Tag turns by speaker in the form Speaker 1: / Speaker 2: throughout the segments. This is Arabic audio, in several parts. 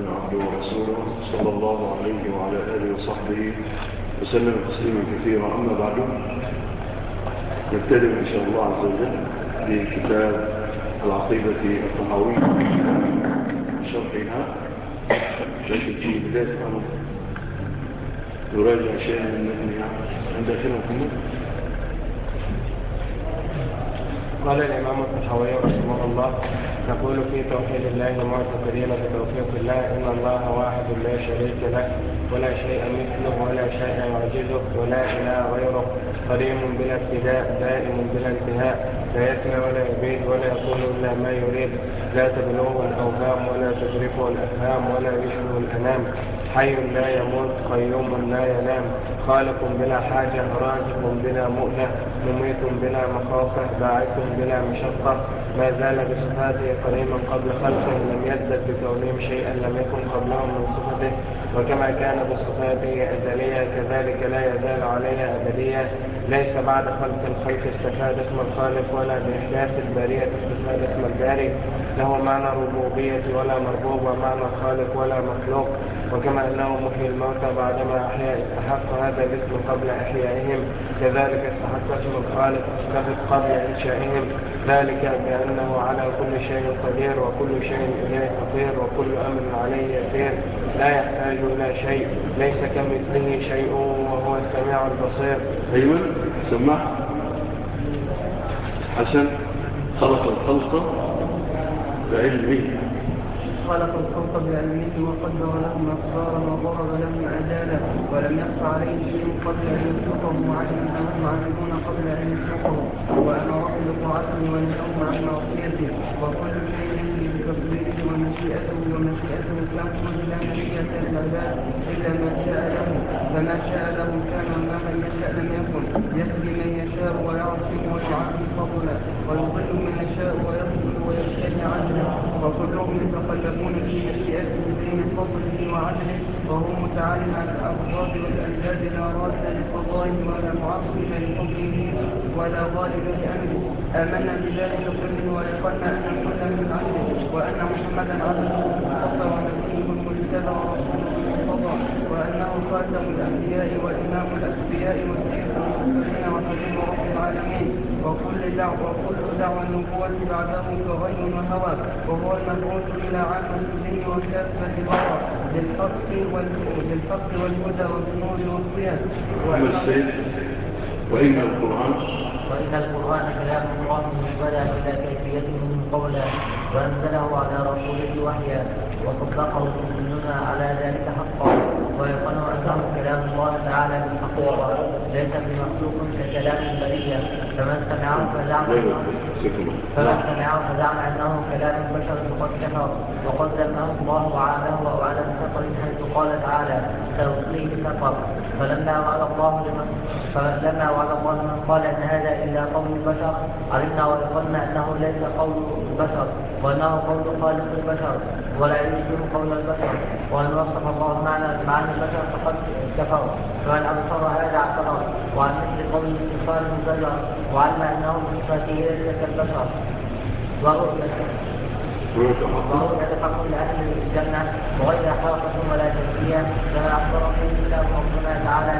Speaker 1: عبده ورسوله صلى الله عليه وعلى آله وصحبه وسلم تسليما كثيرا. أما بعد، نبتدئ إن شاء الله عز وجل بكتاب العقيدة الطحاوية شرحها، لكن في بداية الأمر نراجع شيئا من متنها. عند أخيرا محمد
Speaker 2: قال الإمام الطحاوي رحمه الله: نقول في توحيد الله معتقدين بتوفيق الله إن الله واحد لا شريك له ولا شيء مثله ولا شيء يعجزه ولا إله غيره، قديم بلا ابتداء دائم بلا انتهاء، لا يسمع ولا يبيد ولا يقول إلا ما يريد، لا تبلغه الأوهام ولا تدركه الأفهام ولا يشبه الأنام، حي لا يموت قيوم لا ينام، خالق بلا حاجة رازق بلا مؤنة مميت بلا مخافة باعث بلا مشقة، ما زال بصفاته قديما قبل خلقه، لم يزدد بكونهم شيئا لم يكن قبلهم من صفته، وكما كان بصفاته أزلية كذلك لا يزال عليها أبدية، ليس بعد خلق الخلق استفاد اسم الخالق ولا بإحداث البارية استفاد اسم الباري، له معنى الربوبية ولا مربوب ومعنى الخالق ولا مخلوق، وكما أنه محيي الموتى بعدما أحيا استحق هذا الاسم قبل إحيائهم، كذلك استحق اسم الخالق قبل إنشائهم، ذلك بأنه على كل شيء قدير وكل شيء إليه فقير وكل أمر عليه يسير، لا يحتاج إلى شيء، ليس كمثله شيء وهو السميع البصير.
Speaker 1: أيوة سمع حسن. خلق الخلق بعلمه
Speaker 3: وقدر لهم أقدارا وضرب لهم أجالا، ولم يخف عليه شيء قبل أن يخلقه وعلم أنهم عاملون قبل أن يخلقه، وأمره بطاعته ونهاهم عن معصيته، وكل شيء يجري بتقديره ومشيئته تنفذ لا مشيئة للعباد إلا ما شاء له، فما شاء له كان وما لم يشاء لم يكن، يهدي من يشاء ويعصم ويعافي فضلا ويضل من يشاء ويخذل ويجتني عدلا، وكلهم يتخلفون في مشيئته بين فضله وعدله، وهو متعال عن الأفضال والأنداد لا راد لقضائه ولا معقب لحكمه ولا غالب لأمره. آمنا بذلك كله ويقلنا أن كل من عنده، وأن محمدا عبده المصطفى ونبيه المجتبى ورسوله المرتضى، وأنه خاتم الأنبياء وإمام الأتقياء وسيد المرسلين وحبيب رب العالمين، وكل دعوى النبوة بعده كغي وهوى، وهو المبعوث إلى عامة الدين وكافة الورى بالحق والهدى والنور والضياء.
Speaker 1: وإن
Speaker 4: القرآن كلام الله منزلا إلى كيفية من قولا، وأنزله على رسوله وحيا، وصدقه كلنا على ذلك حقا، ويقنع أنه كلام الله تعالى بالحقيقة ليس بمخلوق ككلام البرية، فمن سمعه فزعم أنه كلام البشر فقد كفر، وقد ذمه الله وعانه وأعلم سفر حيث قال تعالى: سأصليه سفر. فلما وعد الله من قال إن هذا إلا قول البشر، علمنا ويقولنا أنه ليس قول البشر، وأنه قول خالق البشر ولا يشبه قول البشر، وأن وصف الله معنى البشر فقد كفر، فمن أبصر هذا اعتبر، وعن مثل قول الاتصال مزجر، وعلم أنه بصفاته ليس كالبشر، ورؤية حق لأهل الجنة وغير حرقة ولا تزكية، كما أخبر به كتاب ربنا تعالى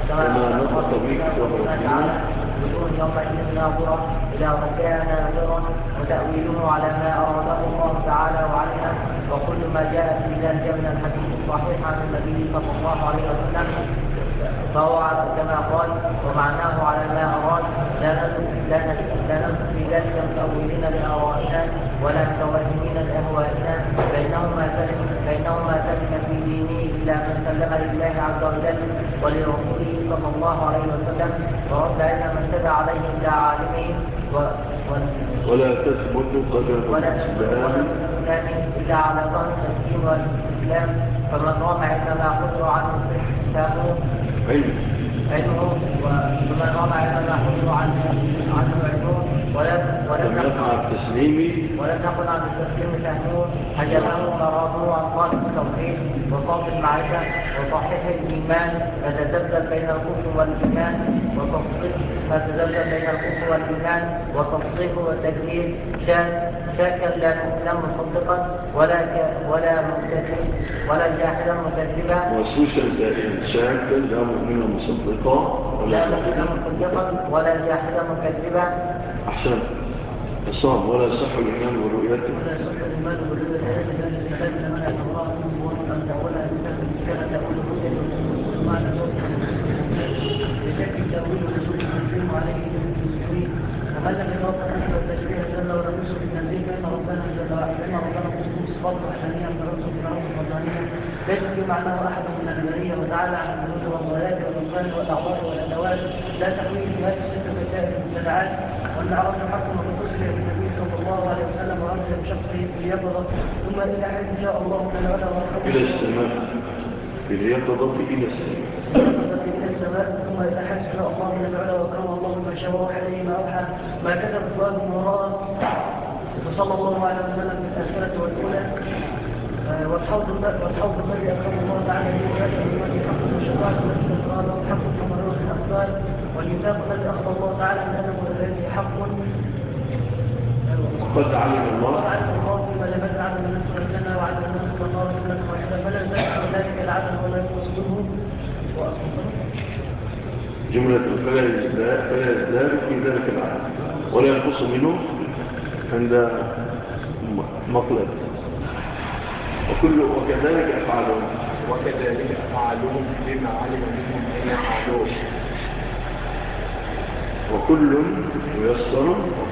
Speaker 4: وجوه يومئذ ناظرة إلى ربها ناظرة، وتأويله على ما أراده الله تعالى وعلمه، وكل ما جاء في ذلك من الحديث الصحيح عن النبي صلى الله عليه وسلم فهو كما قال، ومعناه على ما أراد، لا ننسى في ذلك متأولين لآرائنا ولا متوهمين لأهوائنا، فإنه ما سلم في دينه إلا من سلم لله عز وجل ولرسوله صلى الله عليه وسلم، ورد علم من تبع عليه إلى عالمه،
Speaker 1: ولا تثبت قدم الإسلام
Speaker 4: إلا على ظهر التسليم والاستسلام، فمن رام علم ما حضر عنه حسابه علمه، ومن رام علم ما حضر عنه علمه ولم يقل عن التسليم فهمه، حجبه وراده عن طالب التوحيد وصوت المعرفة وصحيح الإيمان، فتذبذب بين الكفر والإيمان ما تذبذب بين الكفر والإيمان والتصديق والتكذيب شاكا لا مصدقا ولا مكذب ولا جاحدا مكذبا
Speaker 1: وسوسا دائما شاكا لا مؤمنا مصدقا
Speaker 4: لا مؤمنا مصدقا ولا جاحدا مكذبا.
Speaker 1: أحسن الصوم ولا يصح الإيمان برؤيته
Speaker 3: ولا يصح الإيمان بالرؤيا لأن السلام لمن الله منه وأن تأولها بسبب المشكلة تأول الرؤيا وتكون معنى لكن تأويل الرسول المسلم عليه جميع المسلمين ومن لم يتوقع نحو التشبيه زل ولا نصر بالتنزيل فإن ربنا مسلم صفات وحدانية من رسول في الأرض الفضلانية ليس في معناه أحد من البرية وتعالى عن الجنود والضلال والأبطال والأعوار والأدوات لا تحويل في هذه الستة وسائل المبتدعات والمعراج حق وتفصل بالنبي صلى الله عليه وسلم وأرجع بشخصه في اليقظة ثم إلى حين إن شاء الله من العلا والخبر
Speaker 1: إلى السماء في اليقظة إلى السماء
Speaker 3: إلى السماء ثم إلى حين إن شاء الله من العلا وكرم الله ما شاء وحده ما أوحى ما كتب فؤاد وراء فصلى الله عليه وسلم في الآخرة والأولى والحوض الذي أكرم الله تعالى به ويأتي بالذي حق الشفاعة التي تقرأ حق المرور في الأخبار والميثاق الذي أخذ الله تعالى من أنه الذي حق
Speaker 1: وقد علم الله
Speaker 3: فيما لم يجعل من نفسه الجنة وعلم من نفسه النار سنة واحدة فلا يزال ذلك العدل ولا ينقص منه
Speaker 1: جملة فلا يزداد في ذلك العدل ولا ينقص منه عند مطلب وكذلك أفعالهم بما علم منهم أن يفعلون وكل ميسر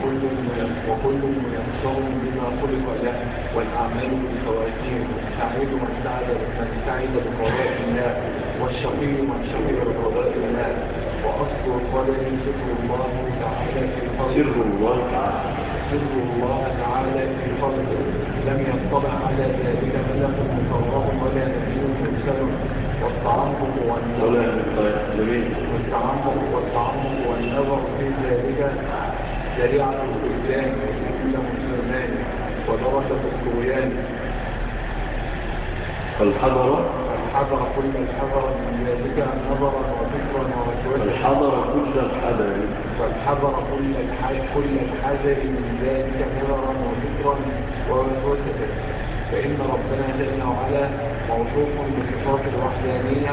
Speaker 1: بما خلق له والأعمال بالخواتيم سعيد من سعد بقضاء الله والشقي من شقي بقضاء الله وأصل القدر سر الله تعالى في خلقه لم يطلع على ذلك ملك مقرب ولا نبي مرسل والتعمق والنظر في ذلك شريعة الإسلام وكل مسلمان ودرجة الطغيان فالحضر كل الحذر من ذلك نظرا وفكرا ووسوسا فالحضر كل الحذر من ذلك نظرا وفكرا ووسوسا فإن ربنا جل وعلا موصوف بصفات الوحدانية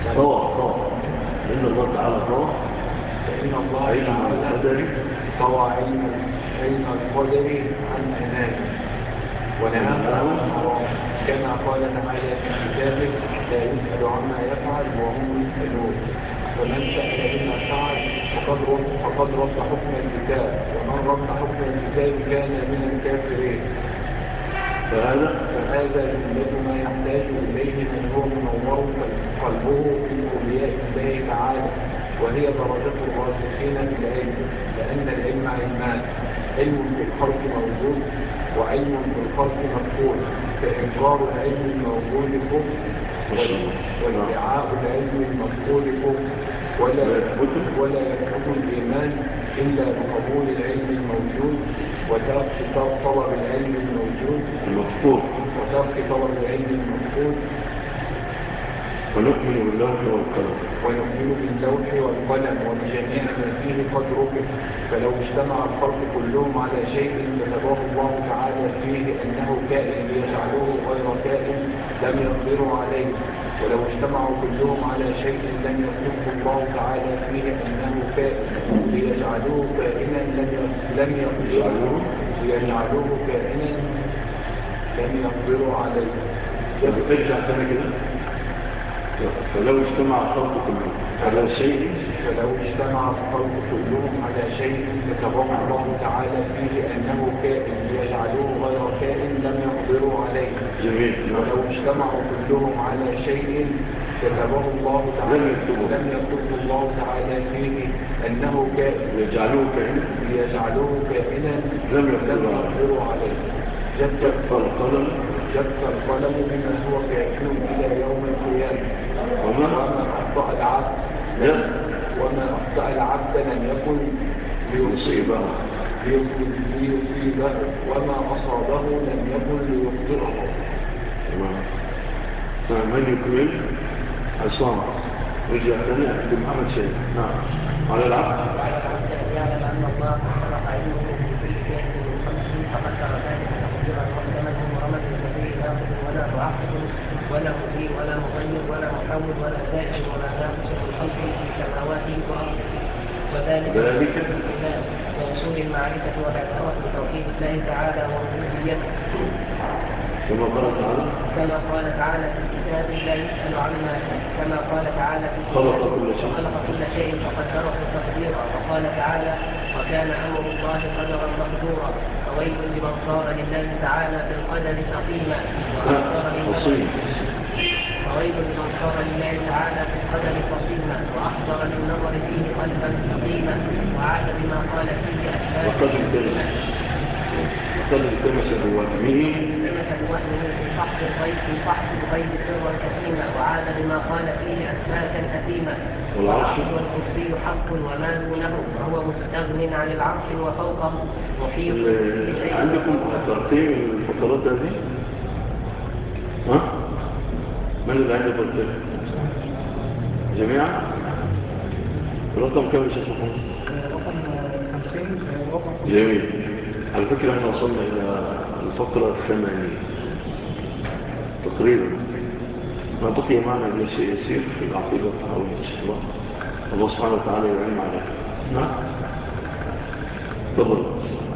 Speaker 1: إن الله تعالى فإن الله تعالى طوى علم القدر عن أنامه ونهاه كما قال تعالى في كتابه لا يسأل عما يفعل وهم يسألون فمن سأل بما فعل فقد رد حكم الكتاب ومن رد حكم الكتاب كان من الكافرين فهذا جملة ما يحتاج إليه من هو منور قلبه في أولياء الله تعالى وهي درجة الراسخين في العلم لأن العلم علمان علم في الخلق موجود وعلم في الخلق مفقود فإنكار العلم الموجود كفر وادعاء العلم المفقود كفر ولا يثبت الإيمان إلا بقبول العلم الموجود وترك طلب العلم الموجود المفقود ونؤمن باللوح والقلم وبجميع ما فيه قد ركب فلو اجتمع الخلق كلهم على شيء كتبه الله تعالى فيه أنه كائن ليجعلوه غير كائن لم يقدروا عليه ولو اجتمعوا كلهم على شيء لم يكتبه الله تعالى فيه أنه كائن ليجعلوه كائنا لم يقدروا عليه ارجع تاني كده فلو اجتمع الخلق كلهم على شيء كتبه الله تعالى فيه أنه كائن ليجعلوه غير كائن لم يقدروا عليه جميل. ولو اجتمعوا كلهم على شيء كتبه الله تعالى لم يكتبه الله تعالى فيه أنه كائن ليجعلوه كائنا لم يقدروا عليه جف القلم بما هو كائن إلى يوم القيامة وما أخطأ العبد لم يكن ليصيبه وما أصابه لم يكن ليخطئه من يكمل عصام رجع ثاني لمحمد شيء نعم على العبد
Speaker 4: الله فسبق علمه بكل شيء من خلقه فقدر ذلك تقديرا محكما مبرما لغير ناقض ولا معقد ولا مزيد ولا مغير ولا محول ولا زائد ولا ناقص من خلقه في سماواته وارضه وذلك بوصول المعرفة والاعتراف بتوحيد الله تعالى وربوبيته كما قال تعالى في الكتاب لا يسأل عما كما قال تعالى في
Speaker 5: خلق
Speaker 4: كل شيء فقدره تقديرا وقال تعالى وكان أمر الله قدرا مقدورا فويل لمن صار لله تعالى بالقدر سقيما فويل لمن صار لله تعالى في القدر فصيما وأحضر للنظر فيه قلبا سقيما وعاد بما قال فيه أسباب
Speaker 5: وقد التمس بوهمه
Speaker 4: في فحص الغيب سرا كثيما وعاد بما قال فيه أسبابا أثيما
Speaker 5: والعرش
Speaker 4: والكرسي حق وما دونه وهو مستغن عن العرش وفوقه محيط
Speaker 5: عندكم ترتيب الفقرات هذه؟ ها؟ من اللي عنده ترتيب؟ جميعا؟ رقم كم شخصكم؟
Speaker 3: رقم 50
Speaker 5: جميل. على فكرة احنا وصلنا إلى الفقرة 80 تقريبا. ما بقي معنا إلا شيء يسير في العقيدة والتحول إن شاء الله. الله سبحانه وتعالى يعلم عليها. نعم. تفضل.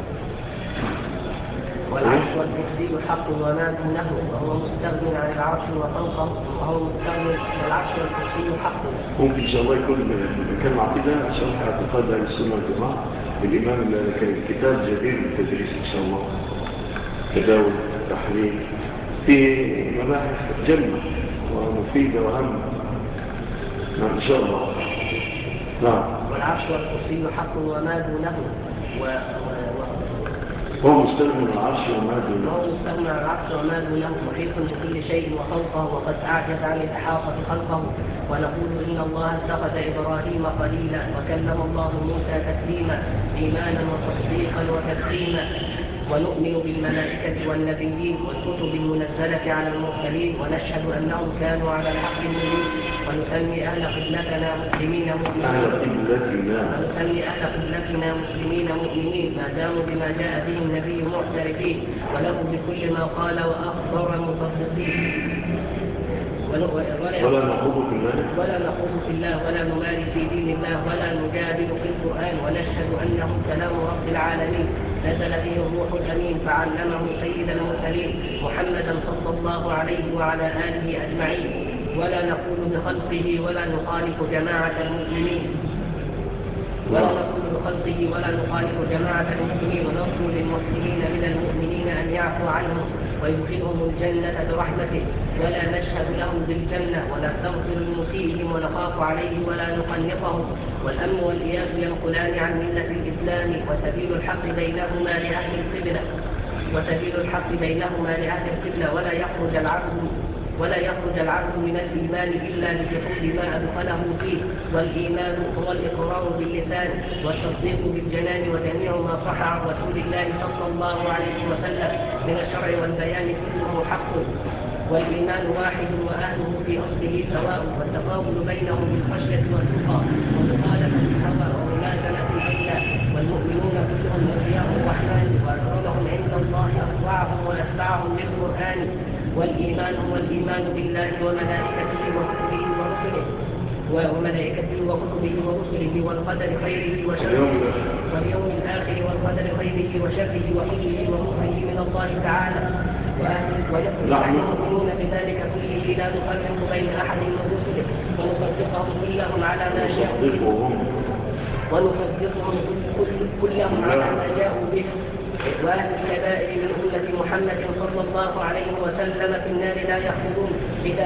Speaker 4: والعرش والكرسي حق وما دونه وهو مستغن عن العرش وفوقه وهو مستغن والعرش والكرسي حق.
Speaker 5: ممكن إن شاء الله يكون كان عقيدة شرح اعتقاد أهل السنة والجماعة بالإمام اللي كتاب جديد للتدريس إن شاء الله. تداول تحليل في مباحث جمة ومفيدة وهامة. نعم إن شاء الله. نعم.
Speaker 4: والعرش والكرسي حق وما دونه
Speaker 5: هو مستغنى العرش وما دونه.
Speaker 4: وهو مستغنى عن العرش وما دونه محيط بكل شيء وخلقه وقد أعجز عن الإحاطة خلقه ونقول إن الله اتخذ إبراهيم خليلا وكلم الله موسى تكليما إيمانا وتصديقا وتسليما ونؤمن بالملائكة والنبيين والكتب المنزلة على المرسلين ونشهد أنهم كانوا على الحق المبين ونسمي أهل قبلتنا مسلمين مؤمنين ما داموا بما جاء به النبي معترفين وله بكل ما قال وأخبر مصدقين
Speaker 5: ولا
Speaker 4: نخوض في الله ولا نماري في دين الله ولا نجادل في القرآن ونشهد أنه كلام رب العالمين نزل به الروح الأمين فعلمه سيد المرسلين محمدا صلى الله عليه وعلى آله أجمعين ولا نقول بخلقه ولا نخالف جماعة المسلمين ونرجو للمسلمين من المؤمنين أن يعفو عنهم ويدخلهم الجنة برحمته ولا نشهد لهم بالجنة ونستغفر لمسيئهم ونخاف عليه ولا نقنطهم والأمن والإياس ينقلان عن ملة الإسلام وسبيل الحق بينهما لأهل القبلة ولا يخرج العبد من الإيمان إلا لجحود ما أدخله فيه والإيمان هو الإقرار باللسان والتصديق بالجنان وجميع ما صح عن رسول الله صلى الله عليه وسلم من الشرع والبيان كله حق والإيمان واحد وأهله في أصله سواء والتقابل بينهم بالخشية والتقى ومخالفة الهوى وملازمة الأولى والمؤمنون كلهم أولياء الرحمن وأكرمهم عند الله أطوعهم وأتبعهم للقرآن والإيمان هو الإيمان بالله وملائكته وكتبه ورسله والقدر خيره وشره واليوم الآخر والقدر خيره وشره وحجه ومكره من الله تعالى ويؤمنون بذلك كله لا نفرق بين أحد من رسله ونصدقهم كلهم على ما جاءوا به وأهل الكبائر من أمة محمد صلى الله عليه وسلم في النار لا يخلدون إذا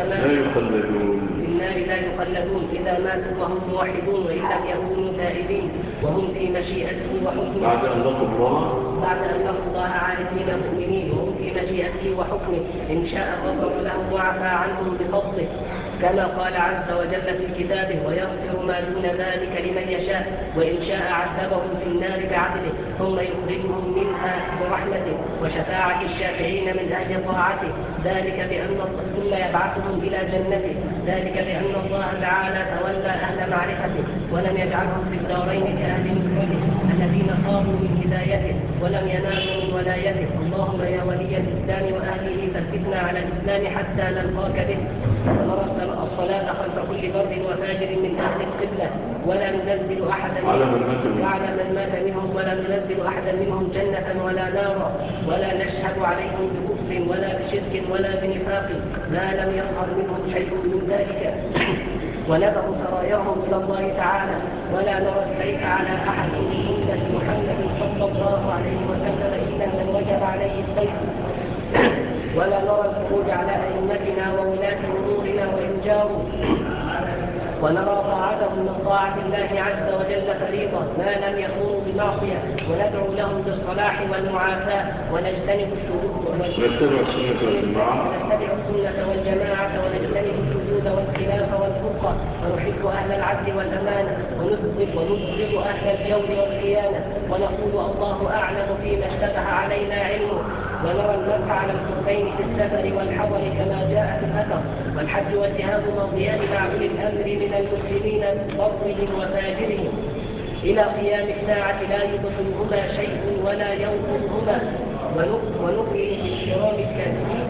Speaker 4: ماتوا وهم موحدون وإن لم يكونوا تائبين وهم في مشيئته وحكمه
Speaker 5: بعد أن لقوا الله
Speaker 6: بعد أن لقوا الله عارفين مؤمنين وهم في مشيئته وحكمه، إن شاء غفر لهم وعفى عنهم بفضله، كما قال عز وجل في كتابه: ويغفر ما دون ذلك لمن يشاء، وإن شاء عذبهم في النار بعدله ثم يخرجهم منها برحمته وشفاعة الشافعين من أهل طاعته، ذلك بأن ثم يبعثهم إلى جنته، ذلك بأن الله تعالى تولى أهل معرفته ولم يجعلهم في الدارين كأهل مفرده الذين صاروا من هدايته ولم ينالوا من ولايته. اللهم يا ولي الإسلام وأهله ثبتنا على الإسلام حتى نلقاك به، ونرى الصلاة خلف كل بر وفاجر من أهل القبلة، ولا ننزل أحدا وعلى من مات منهم، ولا ننزل أحدا منهم جنة ولا نارا، ولا نشهد عليهم بكفر ولا بشرك ولا بنفاق ما لم يظهر منهم شيء من ذلك، ونذر سراياهم إلى الله تعالى، ولا نرى السيف على أحد من أمة محمد صلى الله عليه وسلم إلا من وجب عليه السيف، ولا نرى الخروج على أئمتنا وولاة أمورنا وإن جاروا، ونرى طاعتهم من طاعة الله عز وجل فريضة ما لم يكونوا بمعصية، وندعو لهم بالصلاح والمعافاة، ونجتنب
Speaker 5: نتبع السنة
Speaker 6: والجماعة، ونجتنب الشذوذ والخلاف والفرقة، ونحب أهل العدل والأمانة، ونبغض أهل الجور والخيانة، ونقول الله أعلم فيما اشتبه علينا علمه، ونرى المسح على الخفين في السفر والحضر كما جاء في الأثر، والحج والجهاد ماضيان مع أولي الأمر من المسلمين برهم وفاجرهم إلى قيام الساعة لا يبطلهما شيء ولا ينقضهما، ونؤمن بالكرام الكاتبين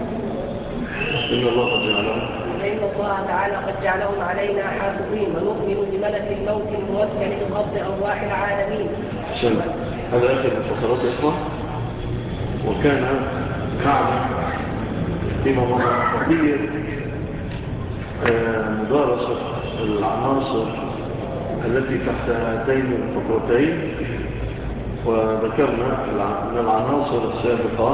Speaker 6: فإن الله تعالى قد جعلهم علينا حافظين، ونؤمن بملك الموت الموكل بقبض أرواح العالمين.
Speaker 5: هذا آخر الفقرات يا إخوان. وكان معنا فيما مضى قضية مدارسة العناصر التي تحت هاتين الفقرتين، وذكرنا من العناصر السابقة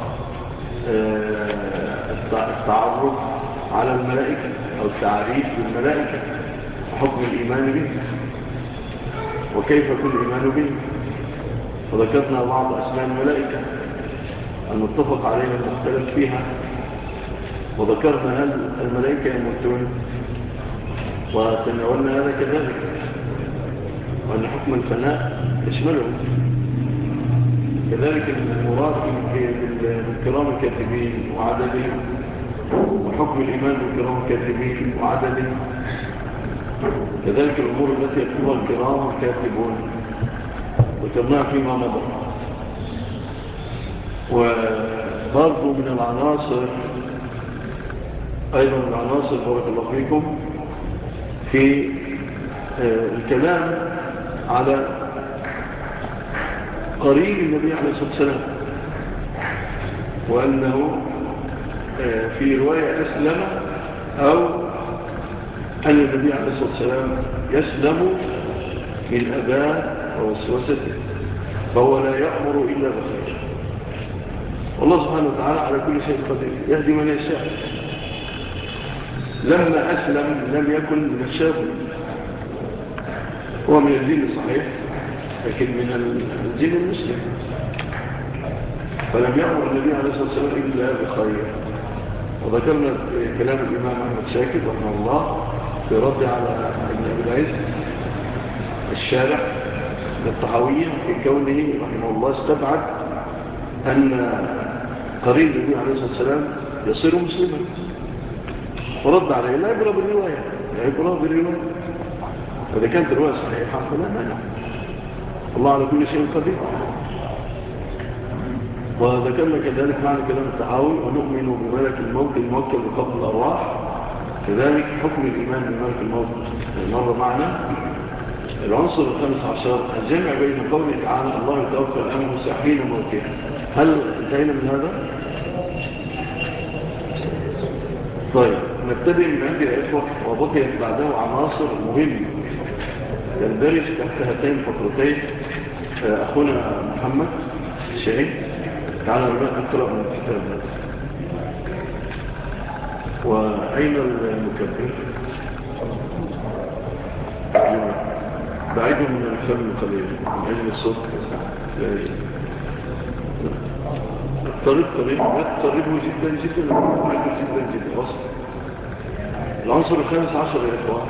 Speaker 5: التعرف على الملائكة أو التعريف بالملائكة وحكم الإيمان به وكيف يكون الإيمان به، وذكرنا بعض أسماء الملائكة المتفق عليها المختلف فيها، وذكرنا هل الملائكة يموتون، وتناولنا هذا كذلك، وأن حكم الفناء يشملهم. كذلك المراد بالكرام الكاتبين وعددهم، وحكم الإيمان بالكرام الكاتبين وعددهم، كذلك الأمور التي يكتبها الكرام الكاتبون ذكرناها فيما مضى. وبرضو من العناصر أيضا من العناصر بارك الله فيكم في الكلام على قرين النبي عليه الصلاة والسلام، وأنه في رواية أسلم، أو أن النبي عليه الصلاة والسلام يسلم من أذى ووسوسته، فهو لا يأمر إلا بخير. والله سبحانه وتعالى على كل شيء قدير يهدي من يشاء. لما أسلم لم يكن من الشافعين، هو من الدين صحيح لكن من الدين المسلم، فلم يأمر النبي عليه الصلاة والسلام إلا بخير. وذكرنا كلام الإمام أحمد شاكر رحمه الله في رد على ابن أبي العز الشارع للطحاوية في كونه رحمه الله استبعد أن قرين النبي عليه الصلاة والسلام يصير مسلما، ورد عليه لا يبرى بالرواية، لا يبرى بالرواية، فإذا كانت الرواية صحيحة فلا مانع، الله على كل شيء قدير. وذكرنا كذلك معنى كلام الطحاوي: ونؤمن بملك الموت الموكل بقبض الأرواح، كذلك حكم الإيمان بملك الموت مر معنا. العنصر 15 الجمع بين قوله تعالى: الله يتوفى الأنفس حين موتها. هل انتهينا من هذا؟ طيب نبتدئ من عند الإخوة، وبقيت بعده عناصر مهمة تندرج تحت هاتين الفقرتين. أخونا محمد الشهيد تعالى نقرأ من الكتاب هذا. وأين المكبر؟ بعيدهم من الفم قليلا من أجل الصوت. قريب قريبه جدا جدا وقريبه جدا جدا وصل. العنصر الخامس عشر يا إخوان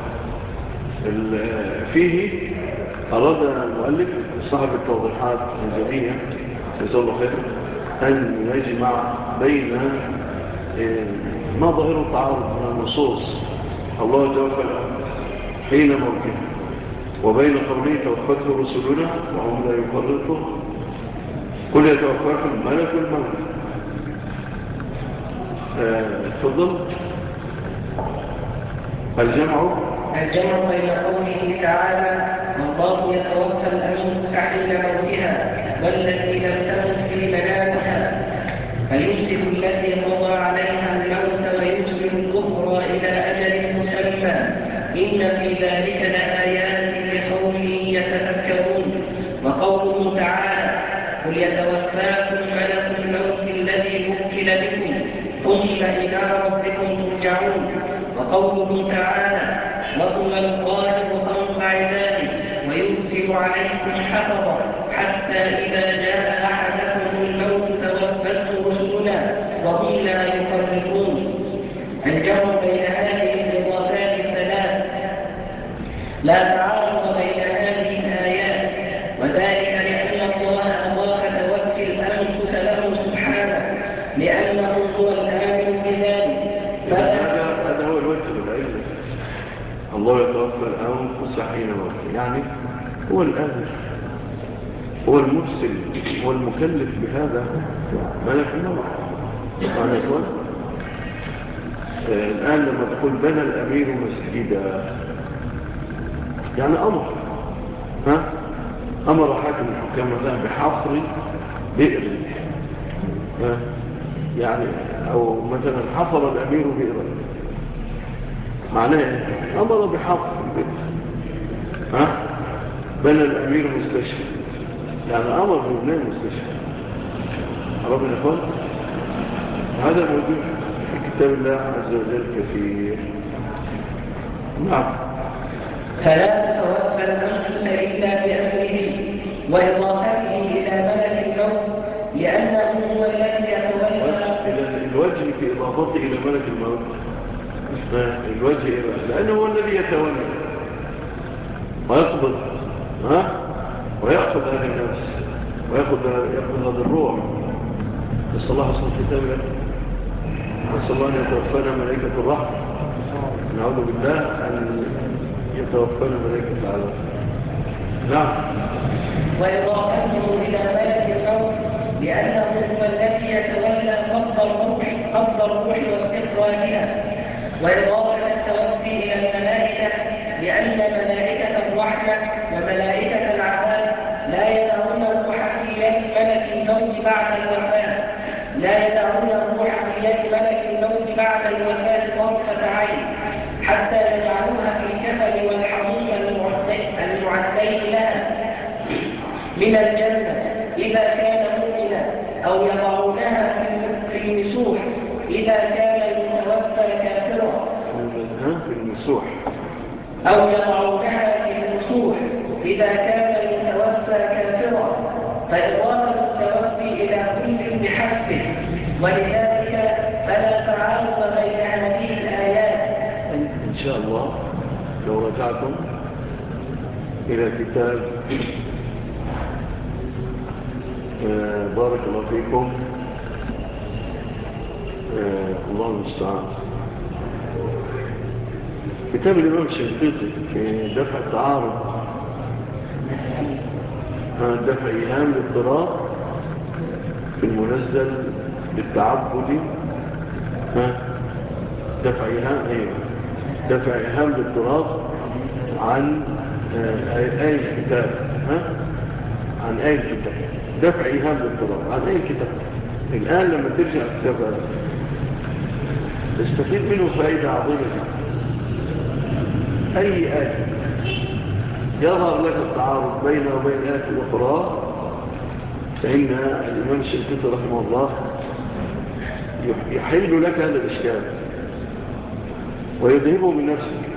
Speaker 5: فيه أراد المؤلف صاحب التوضيحات الجميلة جزاه الله خير أن يجمع بين ما ظاهر التعارض من النصوص الله توفى الأنفس حين موتها وبين قوله توفته رسلنا وهم لا يفرطوا قل يتوفاكم ملك الموت. تفضل. الجمع
Speaker 6: بين قوله تعالى الله يتوفى الأنفس حين موتها والتي لم تمت في منامها فيمسك التي قضى عليها الموت ويرسل الأخرى إلى أجل مسمى إن في ذلك لآيات لقوم يتفكرون. وقوله تعالى قل يتوفاكم ملك الموت الذي وكل بكم ثم إلى ربكم ترجعون. وقوله تعالى وهو القاهر فوق عباده ويرسل عليكم حفظا حتى إذا جاء أحدكم الموت توفته رسلنا وهم لا يفرطون. الجمع بين هذه الإضافات الثلاث لا تعارض بين هذه الآيات وذلك لأن الله أضاف توفي الأنفس له سبحانه لأنه هو الآمن بذلك.
Speaker 5: هذا هو الوجه العلمي. الله يتوفى الأنفس حين موتها يعني هو الآمن هو المرسل هو المكلف بهذا ملك الموت. معنى يقول الآن لما تقول بنى الأمير مسجدا يعني أمر حاكم الحكام مثلا بحفر بئر يعني أو مثلا حفر الأمير بئرا معناه أمر بحفر بئر. بنى الأمير مستشفى يعني أمر ببناء المستشفى. ربنا يقول هذا موجود في كتاب الله عز وجل كثير. نعم.
Speaker 6: فلا تتوفى الأنفس إلا بأمره وإضافته إلى ملك الموت لأنه هو الذي يتولى.
Speaker 5: الوجه في إضافته إلى ملك الموت الوجه لأنه هو الذي يتولى ويقبض ويأخذ هذه النفس ويأخذ هذا الروح. نسأل الله حسن الكتاب لك نسأل الله أن يتوفانا ملائكة الرحمة نعوذ بالله أن يتوفانا ملائكة العذاب. نعم.
Speaker 6: وإضافته إلى ملك الموت لأنه هو الذي يتولى قبض الروح واستخراجها. وإضافة التوفي إلى الملائكة لأن ملائكة الرحمة وملائكة العذاب لا يدعون الروح في يد ملك الموت بعد الوفاة طرفة عين حتى يجعلوها في الكفن والحموم المعدين لها من الجنة إذا كان مؤمنا أو يضعونها في المسوح إذا كان المتوفى كافرا أو يضعونها في المسوح إذا كان المتوفى كافرا. فإضافة التوفي إلى كل بحسبه ولذلك فلا تعارض بين هذه الآيات.
Speaker 5: إن شاء الله لو رجعتم إلى كتاب بارك الله فيكم الله المستعان كتاب الإمام الشنقيطي في دفع التعارض دفع إيهام الاضطراب في المنزل للتعبد دفع إيهام الاضطراب عن آية الكتاب عن آية الكتاب دفع إيهام الاضطراب عن آية الكتاب. الآن لما ترجع الكتاب تستفيد منه فائدة عظيمة جدا. أي آية يظهر لك التعارض بينه وبين آية الأخرى فإن الإمام الشنقيطي رحمه الله يحل لك هذا الإشكال ويذهبه من نفسك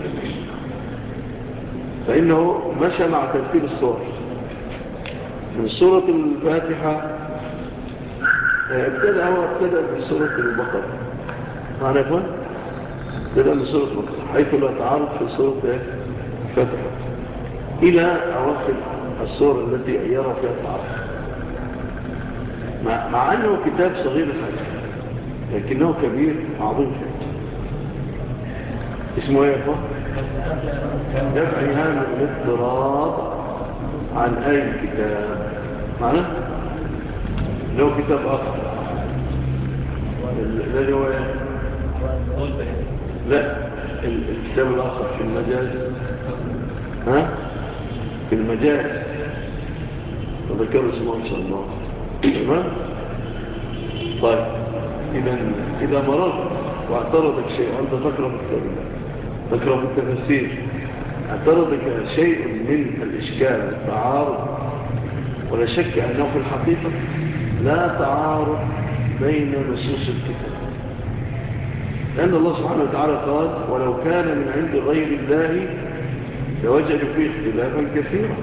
Speaker 5: فإنه مشى مع ترتيب الصور من سورة الفاتحة ابتدأ بسورة البقرة. معنى يا إخوان؟ ابتدأ بسورة البقرة حيث لا تعارض في سورة الفاتحة إلى أواخر السورة التي يرى فيها التعارض، مع أنه كتاب صغير الحجم لكنه كبير عظيم اسمه ايه يا اخوان؟ دفع هام الاضطراب عن اي الكتاب. معنى له كتاب اخر الذي هو ايه؟ لا، الكتاب الاخر في المجاز، في المجاز وذكر اسمه ان شاء الله. تمام. طيب اذا مررت واعترضك شيء وانت تقرأ كتاب الله، تقرأ في التفسير، اعترضك شيء من الاشكال والتعارض، ولا شك انه في الحقيقة لا تعارض بين نصوص الكتاب، لأن الله سبحانه وتعالى قال ولو كان من عند غير الله لوجدوا فيه اختلافا كثيرا.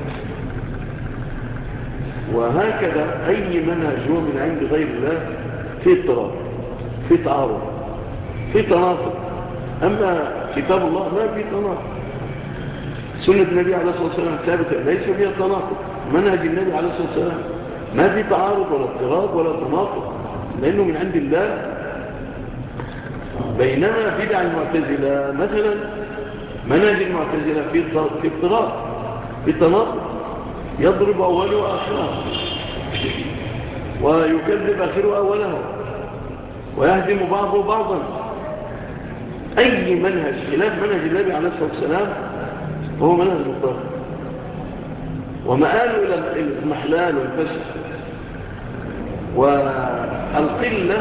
Speaker 5: وهكذا أي منهج هو من عند غير الله في اضطراب، في تعارض، في تناقض. أما كتاب الله ما في تناقض، سنة النبي عليه الصلاة والسلام ثابتة ليس فيها تناقض، منهج النبي عليه الصلاة والسلام ما في تعارض ولا اضطراب ولا تناقض، لأنه من عند الله. بينما بدع المعتزلة مثلا، منهج المعتزلة في اضطراب، في تناقض، يضرب أوله آخره ويكذب آخره أوله ويهدم بعضه بعضا. أي منهج خلاف منهج النبي عليه الصلاة والسلام هو منهج مضطرب ومآله إلى المحلال والفسد والقلة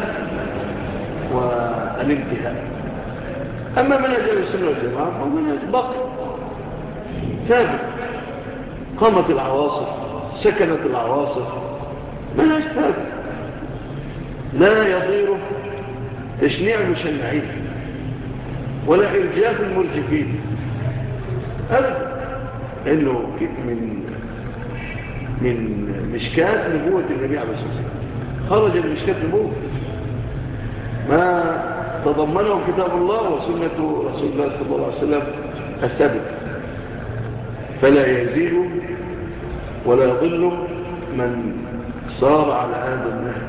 Speaker 5: والانتهاء. أما منهج السنة والجماعة هو منهج بقي ثابت، قامت العواصف، سكنت العواصف، منهج ثابت لا يضيره تشنيع المشنعين ولا إرجاف المرجفين أبدا، إنه من مشكات نبوة النبي عليه الصلاة والسلام، خرج من مشكات نبوة ما تضمنه كتاب الله وسنة رسول الله صلى الله عليه وسلم الثابت، فلا يزيد ولا يضل من صار على هذا النهج،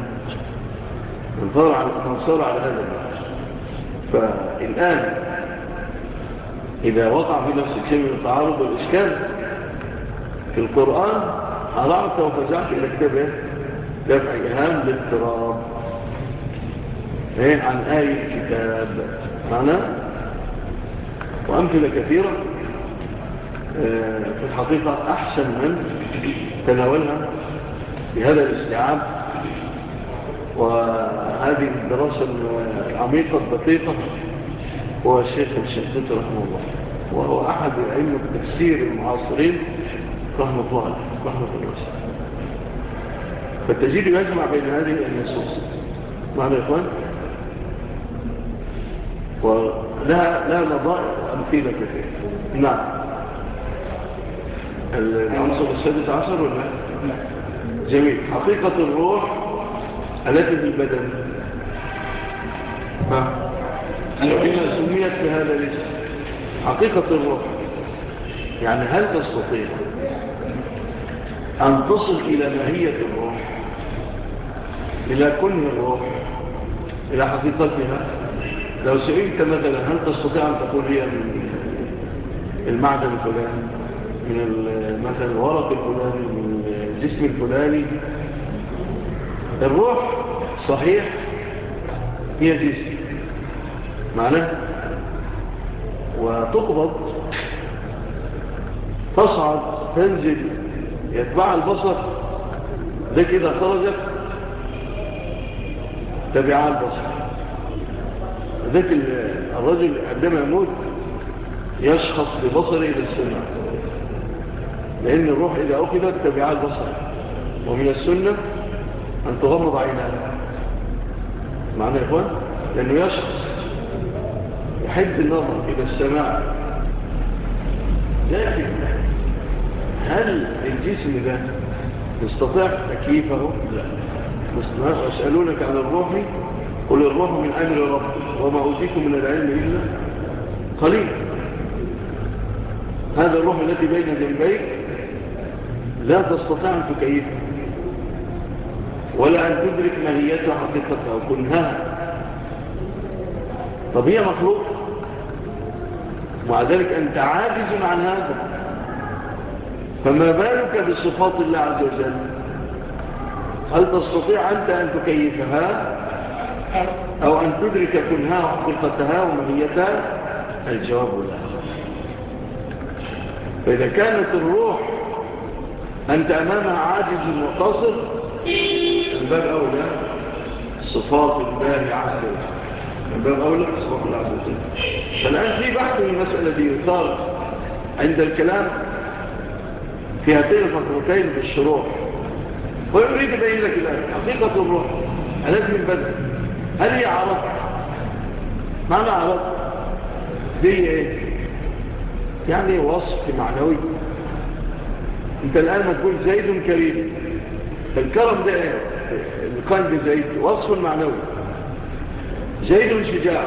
Speaker 5: من صار على هذا النهج. فالآن إذا وقع في نفسك شيء من التعارض والإشكال في القرآن هرعت وفزعت إلى كتابه دفع إيهام الاضطراب عن آي الكتاب معنا، وأمثلة كثيرة في الحقيقة أحسن من تناولها بهذا الاستيعاب وهذه الدراسة العميقة الدقيقة هو الشيخ الشنقيطي رحمه الله، وهو أحد أئمة التفسير المعاصرين رحمة الله عليه رحمة الله. فالتجديد يجمع بين هذه النصوص معنا يا إخوان، ولها نظائر وأمثلة كثيرة. نعم. العنصر السادس عشر ولا؟ جميل. حقيقة الروح التي في البدن وبما سميت في هذا الاسم حقيقة الروح، يعني هل تستطيع أن تصل إلى ماهية الروح، إلى كل الروح، إلى حقيقتها؟ لو سئلت مثلا هل تستطيع أن تقول هي من المعدن الفلاني، من مثلا الورق الفلاني، من الجسم الفلاني؟ الروح صحيح هي جسم معناه، وتقبض تصعد تنزل يتبع البصر، ذلك إذا خرجت تبعها البصر. ذلك الرجل عندما يموت يشخص ببصره إلى السماء، لأن الروح إذا أخذت تبعها البصر. ومن السنة أن تغمض عينها معنى يا إخوان، لأنه يشخص يحب النظر إلى السماء. لكن هل الجسم ده نستطيع تكييفه؟ لا، ويسألونك عن الروح قل الروح من أمر ربي وما أوتيكم من العلم إلا قليل. هذا الروح التي بين جنبيك لا تستطيع أن تكيفها ولا أن تدرك ماهيتها حقيقتها وكنها. طب هي مخلوق ومع ذلك أنت عاجز عن هذا، فما بالك بصفات الله عز وجل؟ هل تستطيع أنت أن تكيفها أو أن تدرك كنها وحقيقتها وماهيتها؟ الجواب لا. فإذا كانت الروح أنت أمامها عاجز وقاصر، الباب أولى صفات الله عز وجل، الباب أولى صفات الله عز وجل. فالآن في بحث من المسألة دي يثار عند الكلام في هاتين الفقرتين بالشروح، ويريد بين لك الآن حقيقة الروح التي من بدء. هل هي عرض؟ معنى عرض زي ايه؟ يعني وصف معنوي. انت الآن ما تقول زيد كريم، الكرم ده ايه؟ القلب زيد وصف معنوي. زيد شجاع،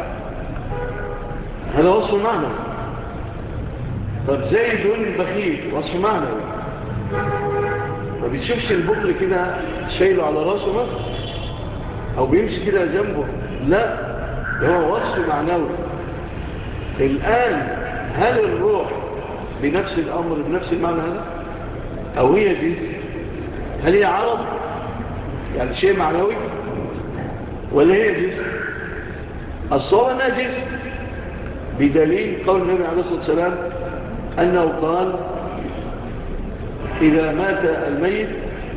Speaker 5: هذا وصف معنوي. طب زيد بخيل، وصف معنوي. ما بتشوفش البخل كده شايله على راسه مثلا او بيمشي كده جنبه، لا، هو وصف معنوي. الآن هل الروح بنفس الأمر بنفس المعنى هذا أو هي جزء؟ هل هي عرض يعني شيء معنوي ولا هي جزء؟ الصورة أنها جزء بدليل قول النبي عليه الصلاة والسلام أنه قال إذا مات الميت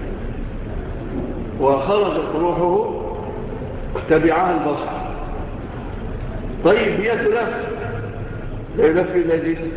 Speaker 5: وخرجت روحه تبعها البصر. طيب هي تلف، لا يلف إلا جسم.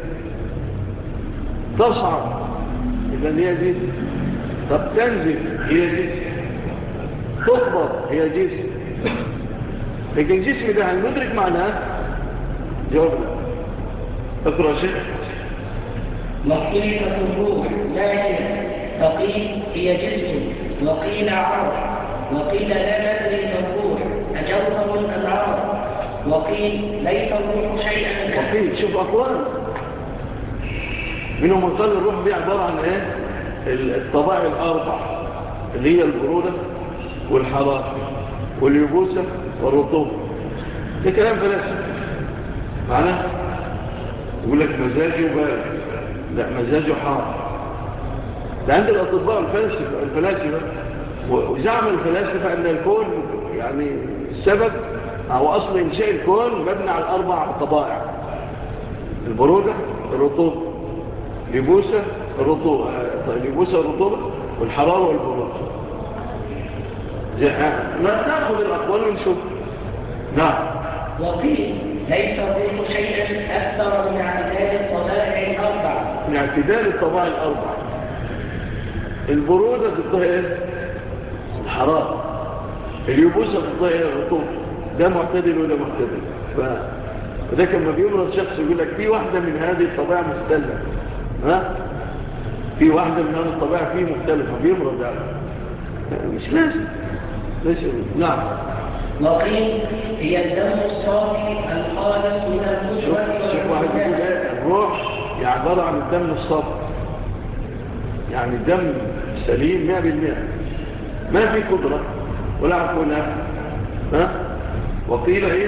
Speaker 5: تصعد إذن هي جسم. طب تنزل هي جسم. تقبض هي جسم. لكن الجسم ده هل ندرك معناه؟ جوابنا اقرأ شيء.
Speaker 6: مختلفة الروح ما هي؟ فقيل هي جسم، وقيل عرض، وقيل لا ندري الروح أجوهر أم عرض، وقيل ليس الروح شيئا.
Speaker 5: وقيل شوف أقوال منهم من قال الروح دي عبارة عن ايه؟ الطبائع الأربع اللي هي البرودة والحرارة واليبوسة والرطوبة. ده كلام فلاسفة معناه يقول لك مزاجه بارد، لا مزاجه حار. ده عند الأطباء الفلاسفة وزعم الفلاسفة أن الكون يعني السبب أو أصل إنشاء الكون مبني على الأربع طبائع: البرودة، الرطوبة، اليبوسة، الرطوبة، والحرارة والبرودة. نأخذ الأقوال ونشوف. نعم.
Speaker 6: وقيل ليس الروح شيئا أكثر من اعتدال الطبائع الأربع.
Speaker 5: من اعتدال الطبائع الأربع. البرودة ضدها ايه؟ الحرارة. اليبوسة ضدها ايه؟ الرطوبة. ده معتدل وده معتدل. فده لما بيمرض شخص يقول لك في واحدة من هذه الطبائع مختلفة، ها؟ في واحدة من هذه الطبائع فيه مختلفة، بيمرض يعني. مش لازم. نعم.
Speaker 6: وقيل هي الدم الصافي الخالص من المجرد.
Speaker 5: شوف واحد يقول ايه؟ الروح يعني عبارة عن الدم الصافي، يعني دم سليم 100%، ما في قدرة ولا عفونة. ها؟ وقيل هي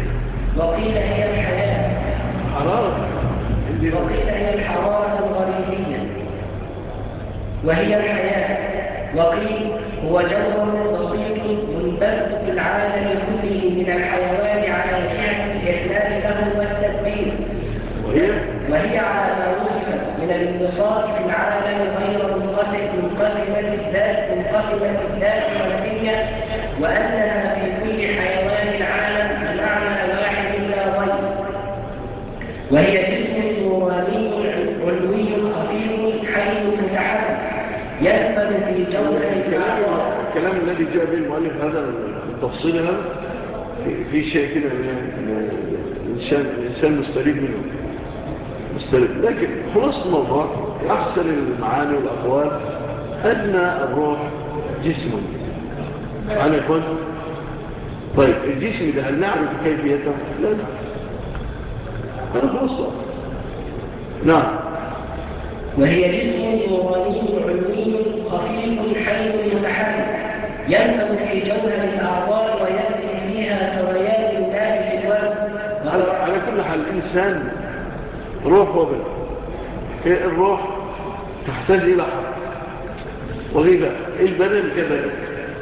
Speaker 6: الحياة،
Speaker 5: حرارة.
Speaker 6: وقيل هي الحرارة الغريزية وهي الحياة. وقيل هو جوهر بسيط منبث في العالم كله من الحيوان على جهة الإحلال له والتدبير، وهي على ما وصفت من الانتصار في العالم غير منقسمة الذات والنية، وأنها في كل حيوان العالم بمعنى واحد لا غير، وهي جسم نوراني علوي خفيف حي متحرك يثبت في جوهر
Speaker 5: الكلام الذي جاء به المؤلف هذا التفصيل هذا في شيء كده الإنسان مستريب منه لكن خلاص الموضوع أحسن المعاني والأقوال أن الروح جسم معنا يا إخوان؟ طيب الجسم ده هل نعرف كيفيته؟ لا لا، هذا خلاص. نعم.
Speaker 6: وهي جسم نوراني علوي خفيف حي متحرك ينفذ في جوهر الأعضاء ويأتي فيها سريان الماء في الوجه.
Speaker 5: على كل حال الإنسان روح وبدن. الروح تحتاج إلى حق وغذاء، البدن كذلك.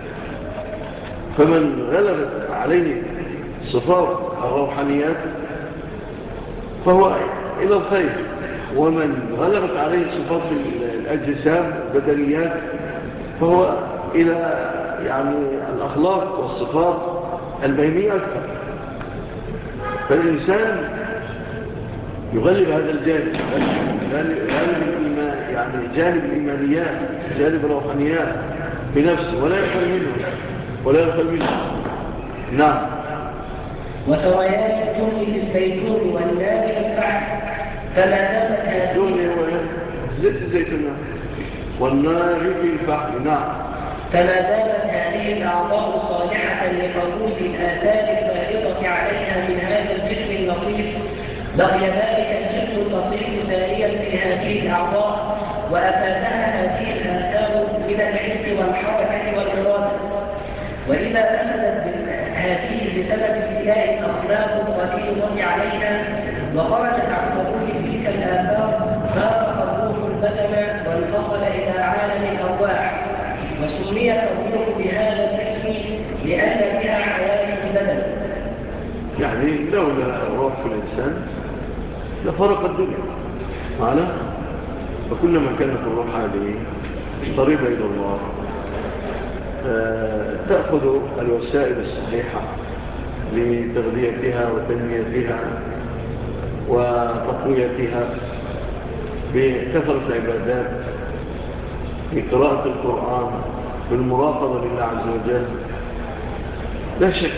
Speaker 5: فمن غلبت عليه صفات الروحانيات فهو إلى الخير، ومن غلبت عليه صفات الأجسام البدنيات فهو إلى يعني الأخلاق والصفات البهيمية أكثر. فالإنسان يغلب هذا الجانب، يعني جانب الإيمانيات، جانب الروحانيات بنفسه، ولا يغفل منه. نعم.
Speaker 6: وسريان الدهن في الزيتون والنار في الفحم فما دامت
Speaker 5: الدهن هو زيت الزيتون والنار في الفحم. نعم.
Speaker 6: فما دامت هذه الأعضاء صالحة لقبول الآثار الفارضة عليها من هذا الجسم اللطيف بقي ذلك الجسم اللطيف ساريا في هذه الأعضاء وأفادها هذه الآثار من الحس والحركة والإرادة. وإذا أفدت هذه بسبب استيلاء الأخلاق الغليظة عليها وخرجت عن قبول تلك الآثار فارق الروح البدن وانفصل إلى عالم الأرواح، وسميت الروح بهذا الاسم لأن بها حياة البدن.
Speaker 5: يعني لولا روح في الإنسان لفرق الدنيا معنا. فكلما كانت الروح هذه قريبة إلى الله تأخذ الوسائل الصحيحة لتغذيتها وتنميتها وتقويتها بكثرة العبادات، بقراءة القرآن، بالمراقبة لله عز وجل. لا شك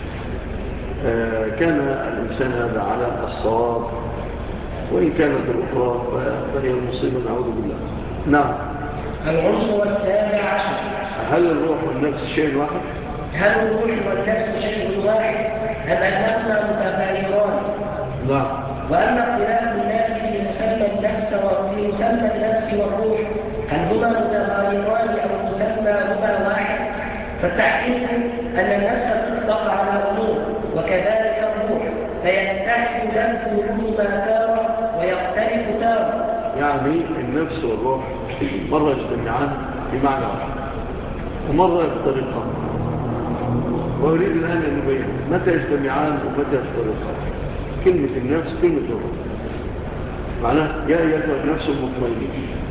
Speaker 5: كان الإنسان هذا على الصواب، وإن كانت الأخرى فهي المصيبة، نعوذ بالله. نعم.
Speaker 6: العنصر السابع عشر.
Speaker 5: هل الروح والنفس شيء واحد؟
Speaker 6: هل الروح والنفس شيء واحد أم أنهما متغيران؟
Speaker 5: نعم.
Speaker 6: وأما اختلاف الناس في مسمى النفس والروح هل هما متغيران أو مسماهما واحد؟ فالتحقيق أن النفس تطلق على أمور وكذلك الروح، فيتحد لفظهما تارة ويختلف تارة.
Speaker 5: يعني النفس والروح مرة يجتمعان بمعنى واحد ومرة يفترقان، وأريد الآن أن نبين متى يجتمعان ومتى يفترقان. كلمة النفس كلمة الروح، معناه يا أيها النفس المطمئنة،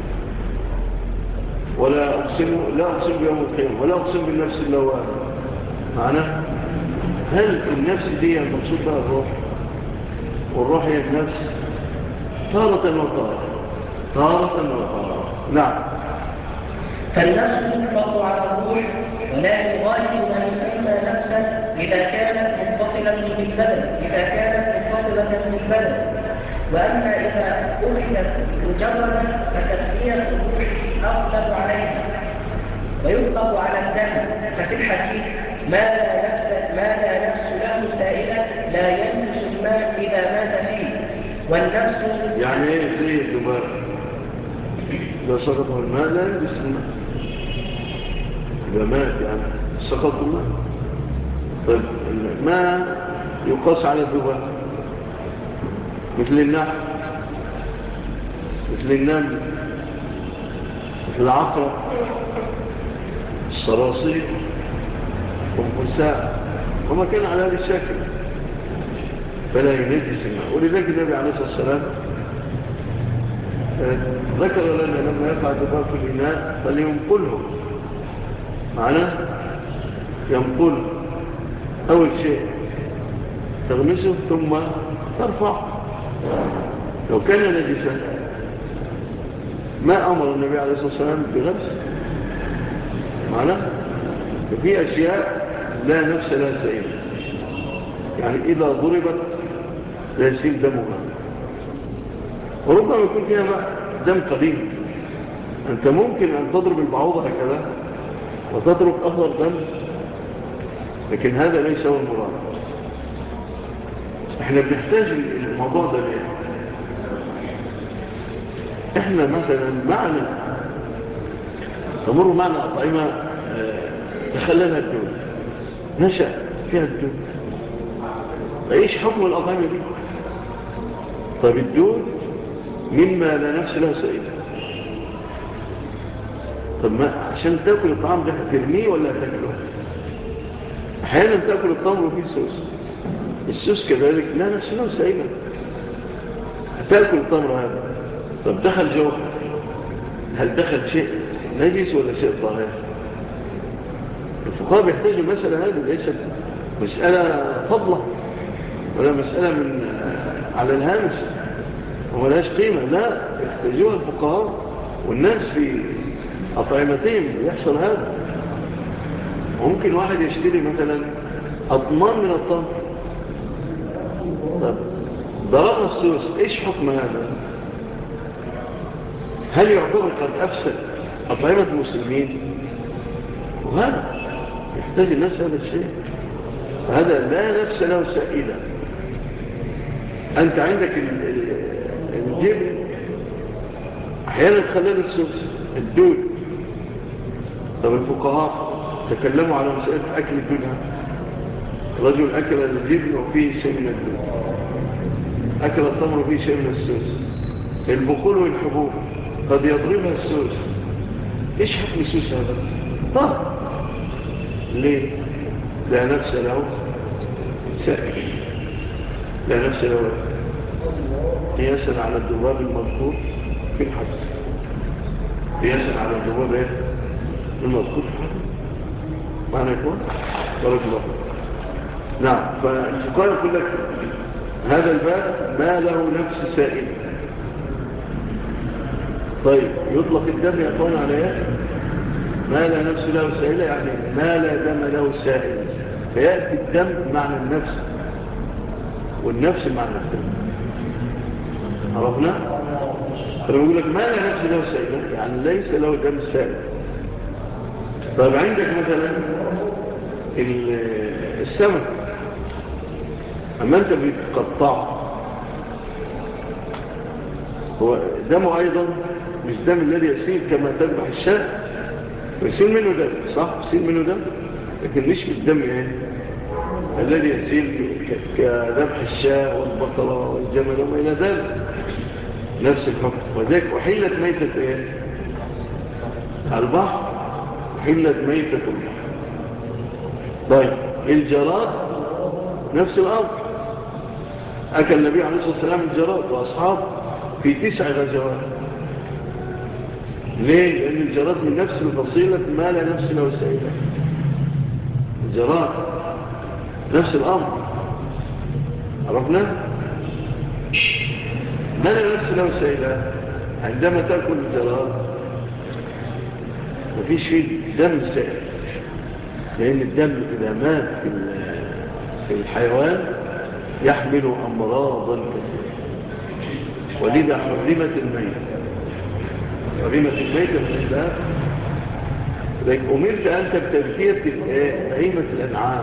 Speaker 5: لا أقسم بيوم القيامة ولا أقسم بالنفس اللوامة. معناه هل النفس دي المقصود بها الروح، والروح هي النفس تارة وتارة. نعم.
Speaker 6: فالنفس تطلق على الروح، ولكن غالب ما يسمى نفسا إذا كانت متصلة بالبدن. وأما إذا أخذت مجردا فتسمية الروح أغلب عليها ويطلق على الدم. ففي الحديث ما لا نفس له سائلة لا ينفس الماء إذا مات فيه. والنفس
Speaker 5: يعني ايه زي الدماء إذا سقطه الماء لا ينفس الماء، إذا مات يعني سقط الماء. طيب ما يقاس على الدماء مثل النحل، مثل النمل، مثل العقرب، الصراصير والخنساء وما كان على هذا الشكل فلا ينجس الماء. ولذلك النبي عليه الصلاة والسلام ذكر لنا لما يقع الذباب في الإناء فلينقله معناه ينقل أول شيء تغمسه ثم ترفع. لو كان نجسا ما أمر النبي عليه الصلاة والسلام بغمس، معناه في أشياء لا نفس لا سائل، يعني إذا ضربت لا يسيل دمها، وربما يكون فيها دم قديم. أنت ممكن أن تضرب البعوضة هكذا وتترك أثر دم لكن هذا ليس هو المراد. احنا بنحتاج الموضوع ده ليه؟ احنا مثلا معنا تمر معنا أطعمة تخللها الدول، نشأ فيها الدول، ايش حكم الأطعمة دي؟ طيب الدول مما لا نفس له سائلة. طب ما عشان تاكل الطعام ده هترميه ولا هتاكله؟ احيانا تاكل التمر وفيه سوس، السوس كذلك لا نفس له سائلة، هتاكل التمر هذا. طب دخل جوه، هل دخل شيء نجس ولا شيء طاهر؟ الفقهاء بيحتاجوا المسألة هذه، ليست مسألة فضلة ولا مسألة من على الهامش وما لهاش قيمة، لا، يحتاجوها الفقهاء والناس في أطعمتهم يحصل هذا. ممكن واحد يشتري مثلا أطمان من الطمر، طب ضربنا السوس، إيش حكم هذا؟ هل يعتبر قد أفسد أطعمة المسلمين؟ وهذا يحتاج الناس هذا الشيء، هذا لا نفس له سائلة. أنت عندك الجبن أحيانا تخلل السوس، الدود. طب الفقهاء تكلموا على مسألة أكل الدود. رجل أكل الجبن وفيه شيء من الدود، أكل التمر وفيه شيء من السوس. البقول والحبوب قد يضربها السوس، إيش حكم السوس هذا؟ طب ليه؟ لا نفس له سائل، لا نفس له قياسا على الذباب المذكور في الحديث، قياسا على الذباب المذكور في الحديث. معنى يكون بارك الله. نعم، فالفقهاء يقول لك هذا الباب ما له نفس سائل. طيب يطلق الدم يا اخوان على ايه؟ ما لا نفس له سائل، يعني ما لا دم له سائل، فيأتي الدم معنى النفس والنفس معنى الدم. عرفنا؟ فيقول لك ما لا نفس له سائل، يعني ليس له دم سائل. طيب عندك مثلا السمك، أما أنت بتقطعه هو دمه أيضا مش دم الذي يسيل كما تذبح الشاة، يسيل منه دم، صح؟ يسيل منه دم، لكن مش بالدم يعني الذي يسيل كذبح الشاة والبقرة والجمل وما إلى ذلك، نفس الحكم. وذلك أحلت ميتة إيه؟ البحر، أحلت ميتة البحر. طيب الجراد نفس الأمر، أكل النبي عليه الصلاة والسلام الجراد وأصحاب في 9 غزوات. ليه؟ لأن الجراد من نفس الفصيلة ما لا نفس له سائلة. الجراد نفس الأمر، عرفنا؟ ما لا نفس له سائلة. عندما تأكل الجراد مفيش فيه دم سائل، لأن الدم إذا مات في الحيوان يحمل أمراضا كثيرة، ولذا حرمت الميتة، حرمت الميتة من الله. لذلك أمرت أنت بتذكية بهيمة الأنعام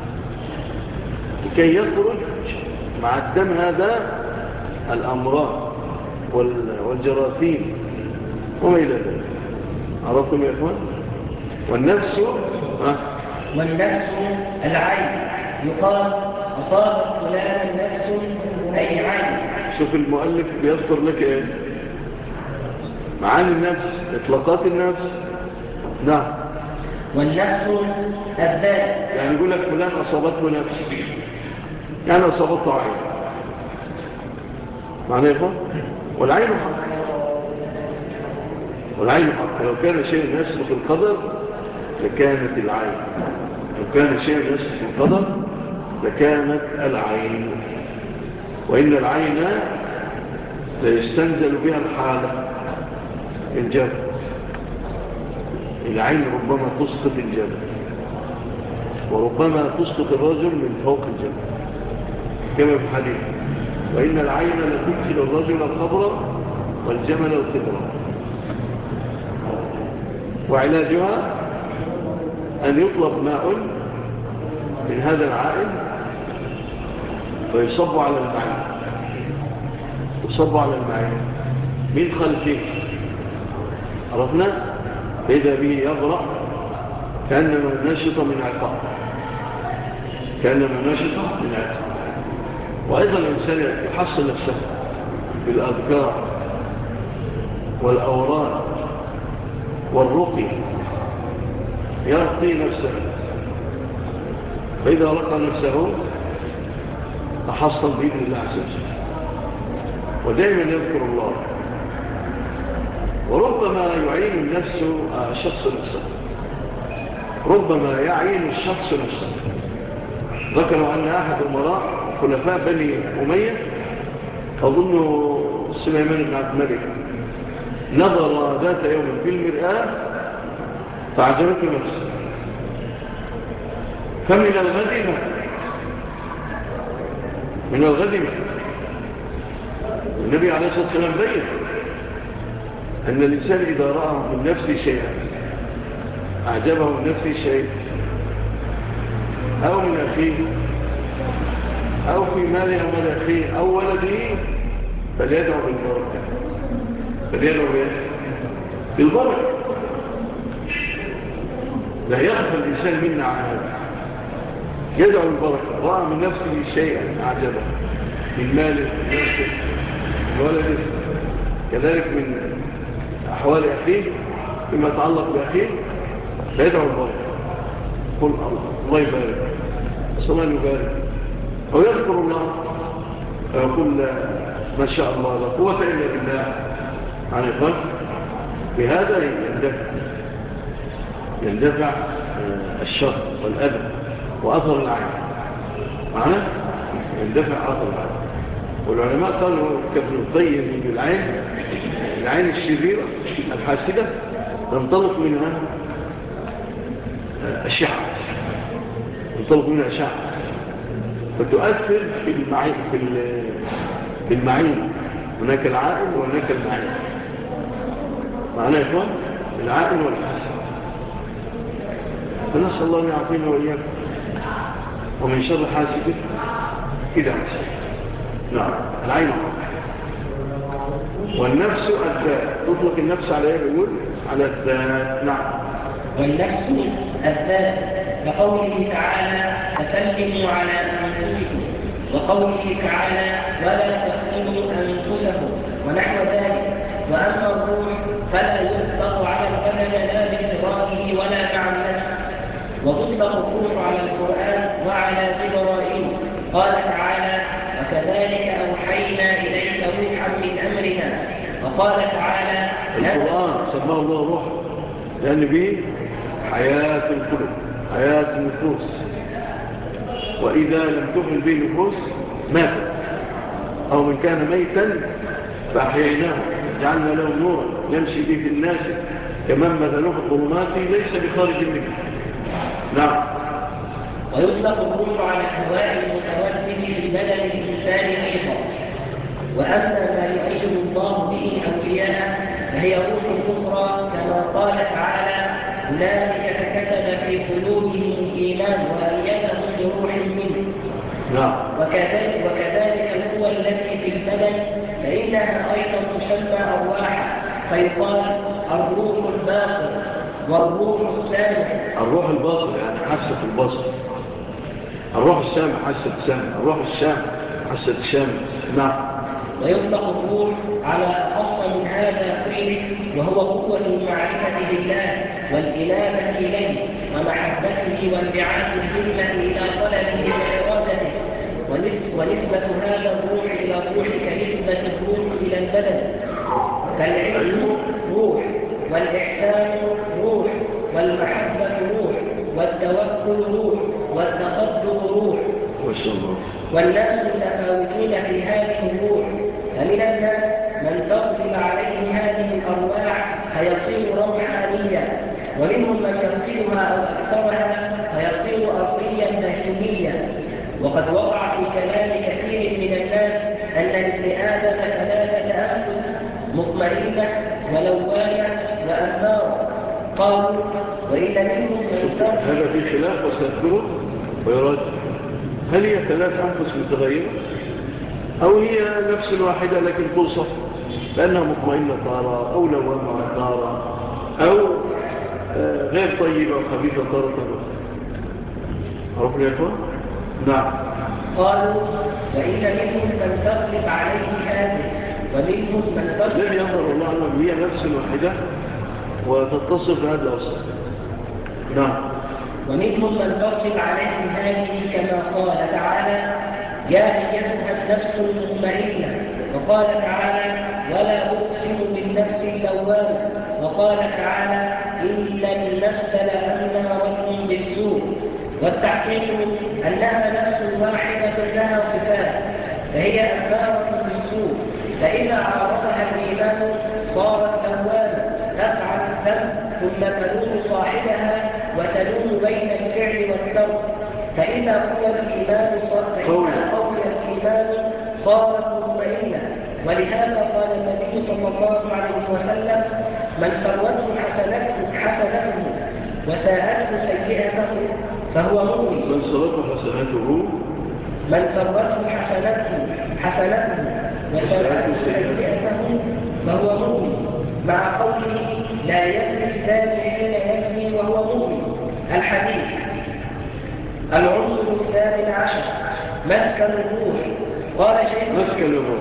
Speaker 5: لكي يخرج مع الدم هذا الأمراض والجراثيم وما إلى ذلك. عرفتم يا إخوان؟ والنفس
Speaker 6: والنفس العين، يقال أصابت فلان نفس أي عين.
Speaker 5: شوف المؤلف بيذكر لك ايه معاني النفس، اطلاقات النفس. نعم.
Speaker 6: والنفس الذات،
Speaker 5: يعني يقول لك فلان اصابته نفس، يعني اصابته عين، معنى يفهم. والعين حق، والعين حق. لو كان شيء يسبق القدر لكانت العين، لو كان شيء يسبق القدر لكانت العين. وإن العين ليستنزل بها الحالة، الجبل. العين ربما تسقط الجبل، وربما تسقط الرجل من فوق الجبل كما في الحديث: وإن العين لتدخل الرجل القبر والجمل القبر. وعلاجها أن يطلب ماء من هذا العائل فيصب على المعين، يصب على المعين من خلفه، عرفنا؟ فإذا به يغرق كأنما نشط من عقاب، كأنما نشط من عقاب. وأيضا الإنسان يحصل نفسه بالأذكار والأوراد والرقي، يرقي نفسه، فإذا رقى نفسه تحصل بإذن الله عز وجل. ودائما يذكر الله، وربما يعين الشخص نفسه، ربما يعين الشخص نفسه. ذكروا أن أحد أمراء خلفاء بني أمية أظن سليمان بن عبد الملك نظر ذات يوم في المرآة فعجبته نفسه، فمن الغد النبي عليه الصلاة والسلام بين أن الإنسان إذا رأى من نفسه شيئا أعجبه من نفسه شيء أو من أخيه أو في ماله أو من أخيه أو ولده فليدعو بالبركة، فليدعو بالبركة. لا يخفى الإنسان منا عن هذا، يدعو بالبركة. رأى من نفسه شيئا أعجبه من ماله من نفسه من ولده، كذلك من أحوال أخيه فيما يتعلق بأخيه، فيدعو بالبركة، قل الله يبارك، أسأل الله يبارك، أو يذكر الله ويقول ما شاء الله لا قوة إلا بالله عن الفرق. بهذا يندفع الشر والأذى وأثر العين معنا، يندفع أثر العين. والعلماء قالوا كابن الطيب من العين الشريرة الحاسدة تنطلق منها أشعة، فتؤثر في المعين. هناك العائل وهناك المعين، معناه يكون العائل والحسد. فنسأل الله أن يعطينا وإياكم ومن شر حاسد إذا حسد. نعم، العين والنفس الذات، تطلق النفس على ايه؟ بيقول على الذات. نعم،
Speaker 6: والنفس الذات كقوله تعالى فسلموا على أنفسكم، وقوله تعالى ولا تقتلوا أنفسكم ونحو ذلك. وأما الروح فلا يطلق على البدن لا بانفراده ولا مع النفس، وتطلق الروح على القرآن وعلى جبرائيل. قال تعالى وكذلك أوحينا إليك روحا من أمرنا. وقال تعالى
Speaker 5: القرآن سماه الله روح لأن به حياة القلوب، حياة النفوس، وإذا لم تؤمن به النفوس مات، أو من كان ميتا فأحييناه جعلنا له نورا يمشي به في الناس كمن مثله في الظلمات ليس بخارج منه. نعم.
Speaker 6: ويطلق الروح على الهواء المتردد في بدن الإنسان أيضا. وأما ما يؤيد الله به أولياءه فهي روح أخرى كما قال تعالى أولئك كتب في قلوبهم الإيمان وأيدهم بروح منه.
Speaker 5: نعم.
Speaker 6: وكذلك القوى التي في البدن فإنها أيضا تسمى أرواحا، فيقال الروح الباصر والروح السامع.
Speaker 5: الروح الباصر يعني حاسة البصر، الروح السامع حاسة السامع، الروح الشامع حاسة الشامع. نعم.
Speaker 6: ويطلق الروح على أخص من هذا كله، وهو قوة المعرفة بالله والإنابة إليه ومحبته وانبعاث الهمة إلى طلبه وإرادته. ونسبة هذا الروح إلى الروح كنسبة الروح إلى البدن، فالعلم روح، والإحسان روح، والمحبة روح، والتوكل روح، والتصدق روح. والناس متفاوتون في هذه الروح، فمن الناس من تغلب عليه هذه الأرواح فيصير روحانيا، ومنهم من يقتلها أو أكثرها فيصير أرضيا بهيميا. وقد وقع في كلام كثير من الناس أن لابن آدم 3 أنفس مطمئنة ولوامة وأمارة. قالوا وإن منهم من
Speaker 5: هذا في خلاف وسنذكره ويرد. هل هي ثلاث أنفس متغيرة أو هي نفس واحدة لكن توصف لأنها مطمئنة تارة أو لوامة تارة أو غير طيبة وخبيثة تارة؟ عرفنا يا أخوان؟ نعم.
Speaker 6: قالوا فإن منهم من تغلب عليه هذه ومنهم من تغلب.
Speaker 5: لم يظهر الله أنه هي نفس واحدة وتتصف بهذا الأصل. نعم.
Speaker 6: ومنهم من تغلب عليه هذه كما قال تعالى يا أيتها النفس المطمئنة، وقال تعالى ولا أقسم بالنفس اللوامة، وقال تعالى إن النفس لأمارة بالسوء. والتحقيق أنها نفس واحدة لها صفات فهي أمارة بالسوء، فإذا عارضها الإيمان صارت لوامة تفعل الذنب ثم تلوم صاحبها وتلوم بين الفعل والترك، فإذا قوي الإيمان صارت مطمئنة. ولهذا قال النبي صلى الله عليه وسلم من سرته حسنته وساءته سيئته فهو مؤمن.
Speaker 5: من سرته حسنته
Speaker 6: وساءته سيئته فهو مؤمن، مع قوله لا يزني الزاني حين يزني وهو مؤمن. الحديث. العنصر 12 مسكن الروح. قال شيخ
Speaker 5: مسكن الروح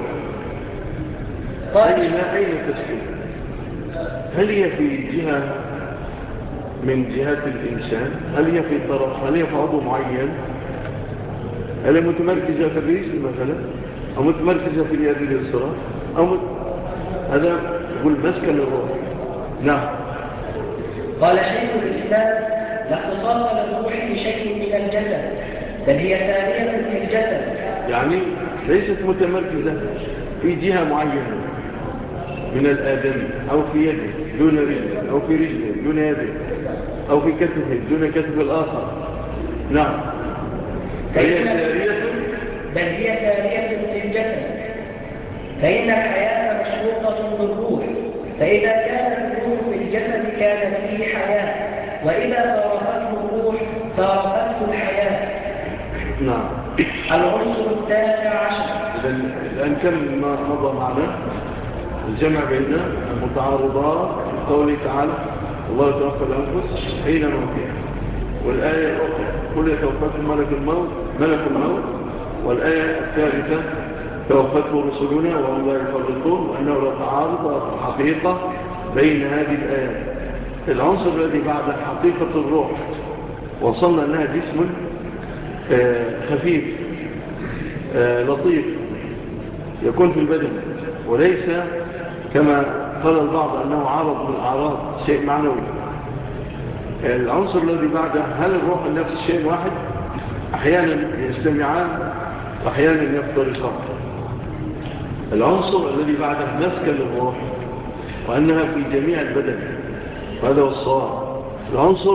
Speaker 5: أين تسكن؟ هل هي في جهة من جهات الإنسان؟ هل هي في طرف؟ هل هي في عضو معين؟ هل هي متمركزة في الرجل مثلا أو متمركزة في اليد اليسرى هذا يقول مسكن الروح. نعم.
Speaker 6: قال شيخ الإسلام لا اختصاص للروح بشيء من الجسد بل هي ثانية في الجسد،
Speaker 5: يعني ليست متمركزة في جهة معينة من الآدم أو في يده دون رجل أو في رجله دون يده أو في كتفه دون كتف الآخر. نعم.
Speaker 6: بل هي ثانية في الجسد، فإن الحياة مشروطة بالروح، فإذا كانت الروح في الجسد كان فيه حياة، وإذا فارقته الروح فارقته الحياة.
Speaker 5: نعم.
Speaker 6: العنصر 19.
Speaker 5: الآن كم ما مضى معنا الجمع بين المتعارضات قوله تعالى الله توفى الأنفس حين موتها، والآية الأخرى قل يتوفاكم ملك الموت، والآية الثالثة توفته رسلنا وهم لا يفرطون، وأنه لا تعارض حقيقة بين هذه الآيات. العنصر الذي بعد حقيقة الروح وصلنا أنها جسم خفيف لطيف يكون في البدن، وليس كما قال البعض أنه عرض من أعراض شيء معنوي. العنصر الذي بعده هل الروح النفس شيء واحد؟ أحيانا يجتمعان وأحيانا يفترقان. العنصر الذي بعده مسكن الروح وأنها في جميع البدن، وهذا هو الصواب. العنصر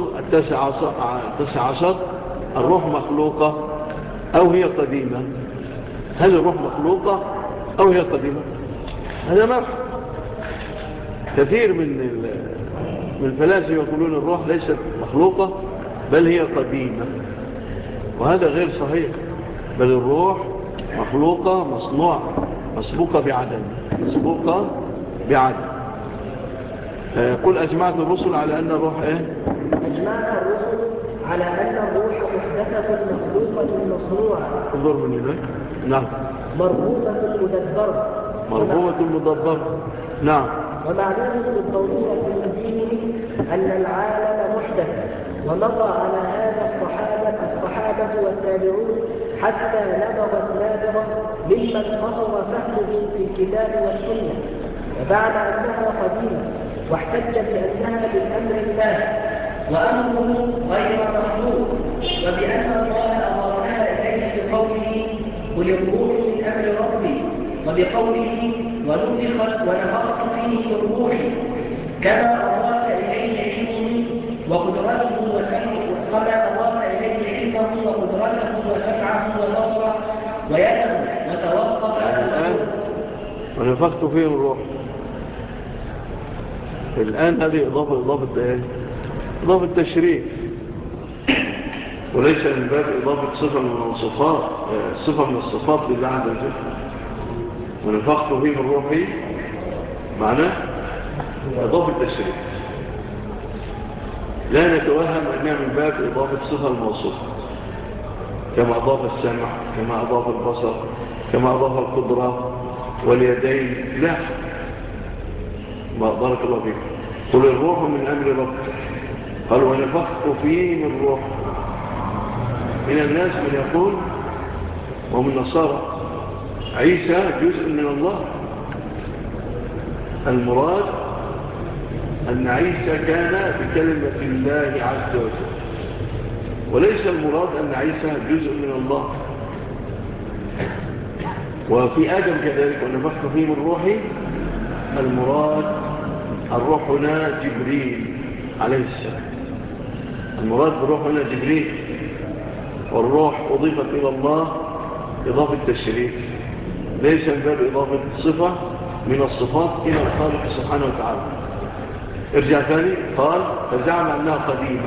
Speaker 5: 19 الروح مخلوقة أو هي قديمة. هل الروح مخلوقة أو هي قديمة؟ هذا ما كثير من الفلاسفة يقولون الروح ليست مخلوقة بل هي قديمة، وهذا غير صحيح، بل الروح مخلوقة مصنوعة مسبوقة بعدم. قل أجمعت الرسل على أن الروح
Speaker 6: أجمعت الرسل على أن الروح محدثة مخلوقة مصنوعة.
Speaker 5: انظر من ذلك. نعم. مرغوبة مدبرة. نعم.
Speaker 6: ومعلوم بالضرورة من دينهم أن العالم محدث، ومضى على هذا الصحابة والتابعون حتى نبغت نابغة ممن قصر فهمهم في الكتاب والسنة، وبعد أنها قديمة واحتج بأنها من أمر الله وأمره غير مخلوق، وبأن الله أمرها إليه بقوله قل الروح من أمر ربي، وبقوله ونفخت فيه من روحي، كما أضاف إليه علمه وقدرته وسمعه وبصره ويده وتوقف
Speaker 5: الآن ونفخت فيه من روحي. الآن هذه إضافة تشريف. وليس من باب إضافة صفة من الصفات لله عز وجل. ونفخت فيه من روحي معناه إضافة التشريف. لا نتوهم أنها من باب إضافة صفة الموصوف، كما أضاف السمع، كما أضاف البصر، كما أضاف القدرة واليدين. لا، ما بارك الله فيك. قل الروح من أمر ربك، قال ونفخت فيه من روح. من الناس من يقول ومن نصارى عيسى جزء من الله. المراد أن عيسى كان بكلمة الله عز وجل، وليس المراد أن عيسى جزء من الله. وفي آدم كذلك ونفخت فيه من روحي، المراد الروح هنا جبريل عليه السلام. المراد بالروح هنا جبريل، والروح أضيفت إلى الله إضافة تشريف، ليس من باب إضافة صفة من الصفات إلى الخالق سبحانه وتعالى. ارجع ثاني، قال فزعم أنها قديمة.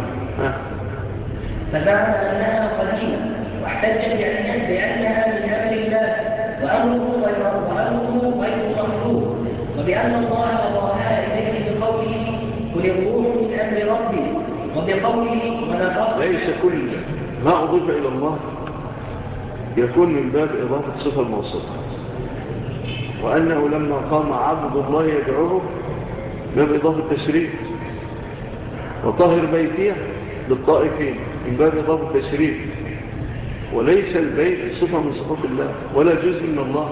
Speaker 6: فزعم أنها قديمة واحتج بأنها من أمر الله وأمره غير مخلوق، وبأن الله أضافها إليه بقوله قل الروح من أمر ربي، وبقوله ونفخت.
Speaker 5: ليس كل ما أضيف إلى الله يكون من باب إضافة صفة الموصوف، وأنه لما قام عبد الله يدعوه باب إضافة تشريف. وطهر بيتيه للطائفين من باب إضافة تشريف، وليس البيت صفة من صفات الله ولا جزء من الله.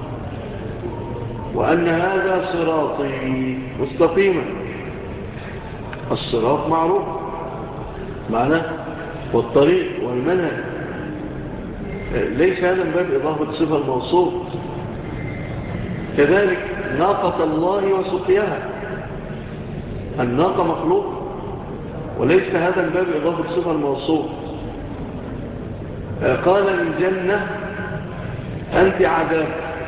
Speaker 5: وأن هذا صراطي مستقيما، الصراط معروف معناه والطريق والمنهج، ليس هذا من باب إضافة صفة الموصوف. كذلك ناقة الله وسقياها، الناقة مخلوق وليس هذا من باب إضافة صفة الموصوف. قال للجنة أنت عذاب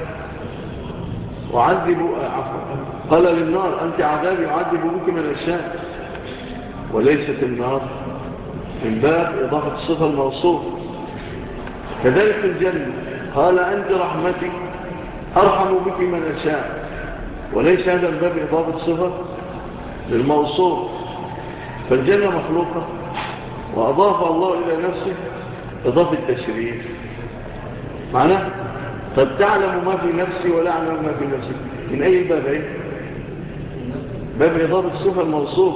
Speaker 5: قال للنار أنت عذاب يعذب بك من أشياء، وليست النار من باب إضافة الصفة الموصوف. كذلك في الجنة قال أنت رحمتي أرحم بك من أشاء، وليس هذا من باب إضافة صفة للموصوف. فالجنة مخلوقة وأضاف الله إلى نفسه إضافة تشريف. معناه قد تعلم ما في نفسي ولا أعلم ما في نفسك. من أي باب؟ أي باب إضافة الصفة الموصوف،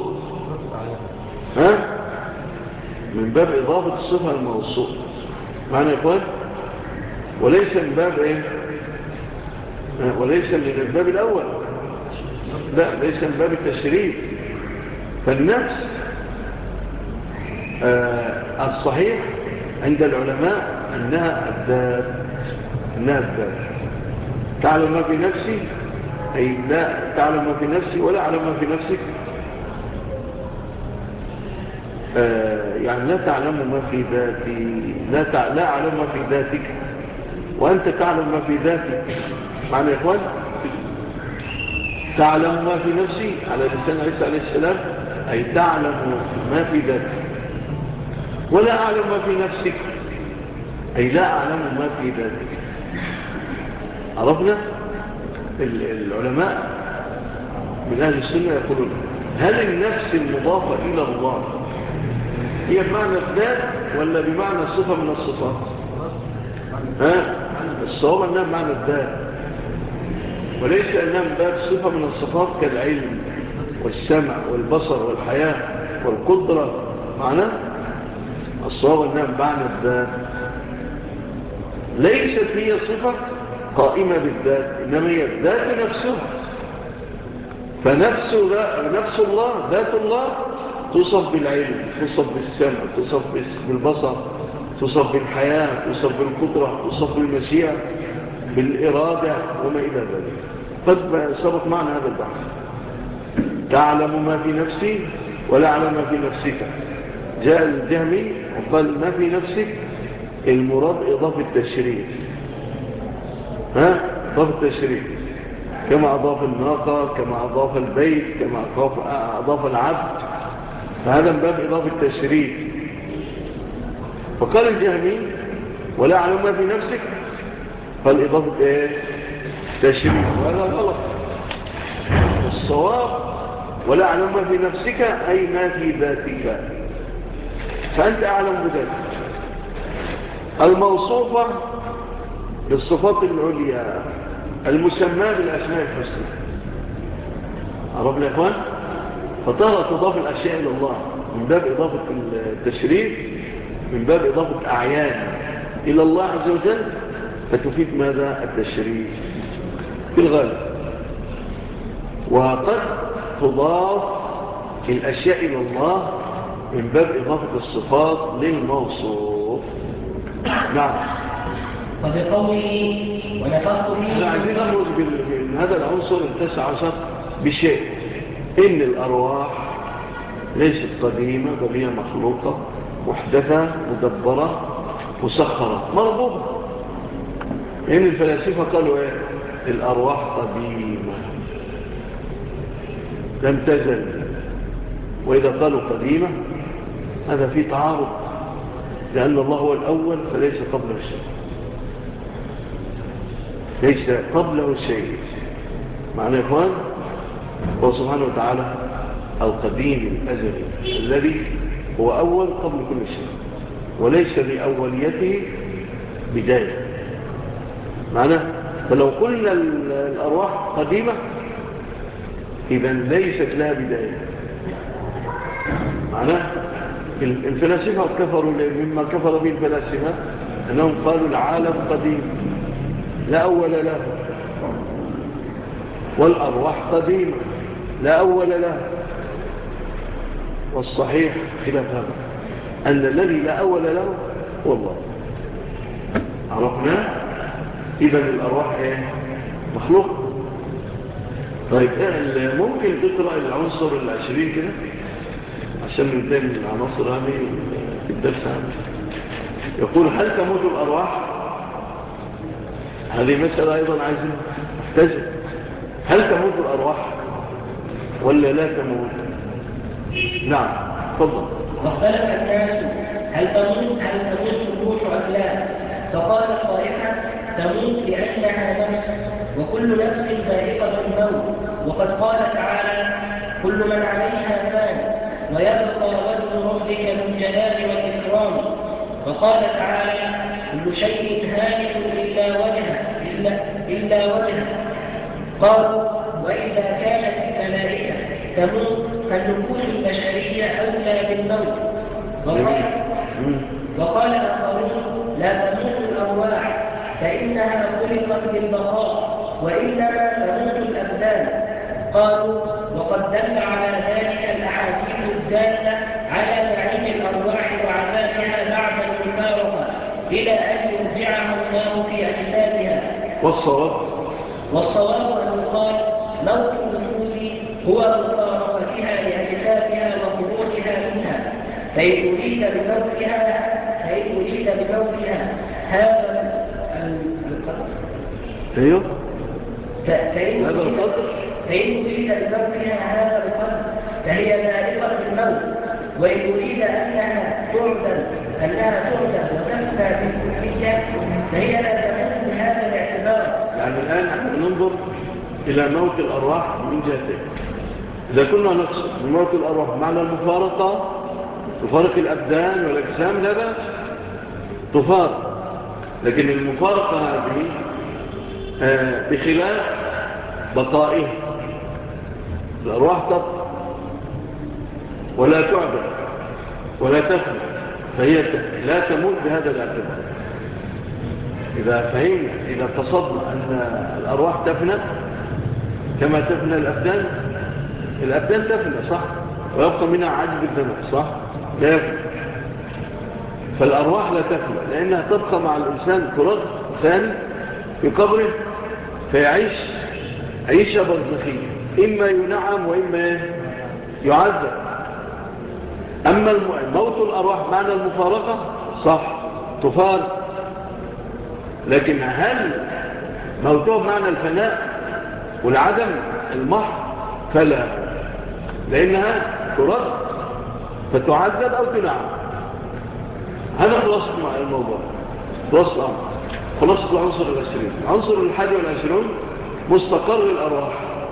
Speaker 5: من باب إضافة الصفة الموصوف. معنى يا إخوان، وليس من باب وليس من الباب الأول، لا، ليس من باب التشريف. فالنفس الصحيح عند العلماء أنها الذات، تعلم ما في نفسي، أي لا تعلم ما في نفسي ولا أعلم ما في نفسك. يعني لا تعلم ما في ذاتي، لا أعلم ما في ذاتك وأنت تعلم ما في ذاتك. معنى يا إخوان، تعلم ما في نفسي على لسان عيسى عليه السلام، أي تعلم ما في ذاتك، ولا أعلم ما في نفسك، أي لا أعلم ما في ذاتك. عرفنا؟ العلماء من أهل السنة يقولون هل النفس المضافة إلى الله هي بمعنى الذات ولا بمعنى صفة من الصفات؟ الصواب أنها بمعنى الذات، وليس أنها من باب صفة من الصفات كالعلم والسمع والبصر والحياة والقدرة. معناه الصواب أنها بمعنى الذات، ليست هي صفة قائمة بالذات، إنما هي الذات نفسها. فنفس الله، ذات الله، توصف بالعلم، توصف بالسمع، توصف بالبصر، توصف بالحياة، توصف بالقدرة، توصف بالمشيئة، بالإرادة وما إلى ذلك. قد سبق معنا هذا البحث. تعلم ما في نفسي ولا أعلم ما في نفسك. جاء الجهمي وقال ما في نفسك المراد إضافة التشريف، إضافة التشريف، كما أضاف الناقة، كما أضاف البيت، كما أضاف العبد، فهذا من باب إضافة التشريف. فقال الجهمي ولا أعلم ما في نفسك، قال إضافة إيه؟ تشريف، وهذا غلط. الصواب ولا أعلم ما في نفسك أي ما في ذاتك، فأنت أعلم بذاتك الموصوفة بالصفات العليا المسمى بالأسماء الحسنى. عرفنا يا إخوان؟ فترى تضاف الأشياء إلى الله من باب إضافة التشريف، من باب إضافة أعيان إلى الله عز وجل، فتفيد ماذا؟ التشريف في الغالب. وقد تضاف الأشياء إلى الله من باب إضافة الصفات للموصوف. نعم.
Speaker 6: وبقوله ونفخت فيه.
Speaker 5: احنا عايزين نخرج من هذا العنصر ال19 بشيء، إن الأرواح ليست قديمة بل هي مخلوقة محدثة مدبرة مسخرة مربوبة. إن الفلاسفة قالوا إيه؟ الأرواح قديمة لم تزل، وإذا قالوا قديمة هذا فيه تعارض، لأن الله هو الأول فليس قبله شيء، ليس قبله شيء. معنى يا إخوان هو سبحانه وتعالى القديم الأزلي الذي هو أول قبل كل شيء، وليس لأوليته بداية. معنى فلو قلنا الأرواح قديمة إذن ليست لها بداية. معنى الفلاسفة كفروا مما كفر به الفلاسفة أنهم قالوا العالم قديم لا أول له، والأرواح قديمة لا أول له. والصحيح خلاف هذا، أن الذي لا أول له هو الله. عرفنا إذن الأرواح مخلوق. طيب ممكن تقرأ العنصر 20 كده عشان ننتهي من العناصر هذه في الدرس هذا. يقول هل تموت الأرواح؟ هذه مسألة أيضا عايزين نحتاج. هل تموت الأرواح ولا لا تموت؟ نعم تفضل.
Speaker 6: واختلف الناس هل تموت الروح أم لا؟ فقال طائفة تموت لأنها نفس، وكل نفس ذائقة الموت، وقد قال تعالى كل من عليها فان ويبقى وجه ربك ذو الجلال والإكرام. وقال تعالى كل شيء هالك إلا وجهه. قالوا وإذا كانت الملائكة تموت فالنفوس البشرية أولى بالموت. وقال آخرون لا تموت الأرواح فإنها خلقت بالبقاء وإنما تموت الأبدان. قالوا وقد دل على ذلك الأحاديث الدالة على نعيم الأرواح وعذابها بعد المفارقة إلى أن يرجعها الله في أجسادها. والصواب أن يقال موت النفوس هو مفارقتها لأجسادها وخروجها منها، فإن أريد بموتها هذا القدر.
Speaker 5: أيوه.
Speaker 6: فإن أريد بموتها هذا القدر فهي ذائقة الموت، وإن أريد أنها تعدل وتفنى بالكلية فهي لا تموت بهذا الاعتبار.
Speaker 5: يعني الآن نحن ننظر إلى موت الأرواح من جهتين. إذا كنا نقصد بموت الأرواح معنى المفارقة، تفارق الأبدان والأجسام لا بأس تفارق، لكن المفارقة هذه بخلاف بقائه. الأرواح تبقى ولا تعبد ولا تفنى، فهي لا تموت بهذا الاعتبار. إذا فهمنا إذا قصدنا أن الأرواح تفنى كما تفنى الأبدان تفنى صح، ويبقى منها عجب الدماء صح، لا يفنى. فالأرواح لا تفنى لأنها تبقى مع الإنسان فرغ ثاني في قبره، فيعيش عيشة برزخية، إما ينعم وإما يعذب. أما موت الأرواح معنى المفارقة صح تفارق، لكن هل موتها معنى الفناء والعدم المحض؟ فلا، لأنها ترد فتعذب أو تنعم. هذا خلاصة الموضوع، خلاصة الأمر، خلاصة العنصر العشرين. عنصر 21 مستقر الأرواح.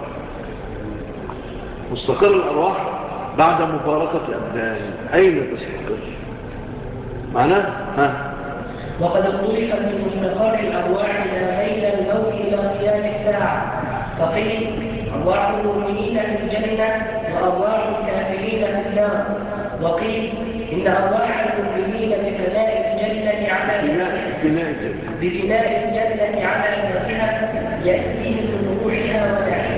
Speaker 5: مستقر الأرواح بعد مفارقة الأبدان. أين تستقر؟ معناه
Speaker 6: وقد اختلف في مستقر الأرواح ما بين الموت إلى قيام الساعة، فقيل أرواح المؤمنين في الجنة وأرواح الكافرين في النار، وقيل إن أرواح المؤمنين بفناء الجنة على ذاتها يأتيهم من روحها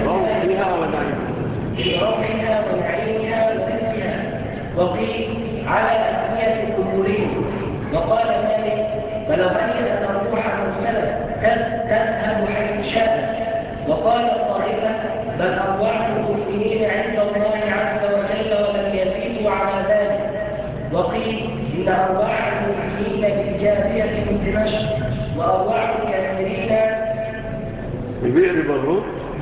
Speaker 6: ونعيمها وذكرها، وقيل على أثنية قبورهم. وقال مالك بلغني أن الروح مرسلة تذهب حيث شاءت. وقال الطائفة بل أرواح المؤمنين عند الله عز وجل ولم يزيدوا على ذلك. وقيل إن أرواح المؤمنين بالجافية من دمشق وأرواح الكافرين
Speaker 5: ببئر برهوت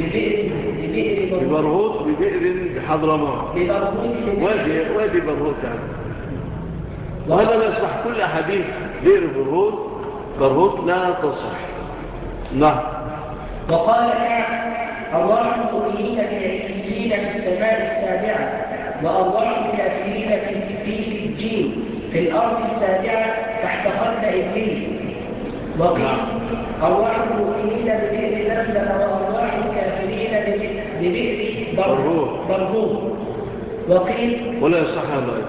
Speaker 6: ببئر
Speaker 5: بحضرموت وادي برهوت يعني. وهذا لا يصح. كل أحاديث بئر برهوت لا تصح. نعم.
Speaker 6: وقال أرواح المؤمنين في السماء السابعة وأرواح الكافرين في سجين في الأرض السابعة تحت خلق إبليس. وقيل أرواح المؤمنين ببئر زمزم وأرواح الكافرين ببئر برهوت. وقيل
Speaker 5: ولا يصح هذا.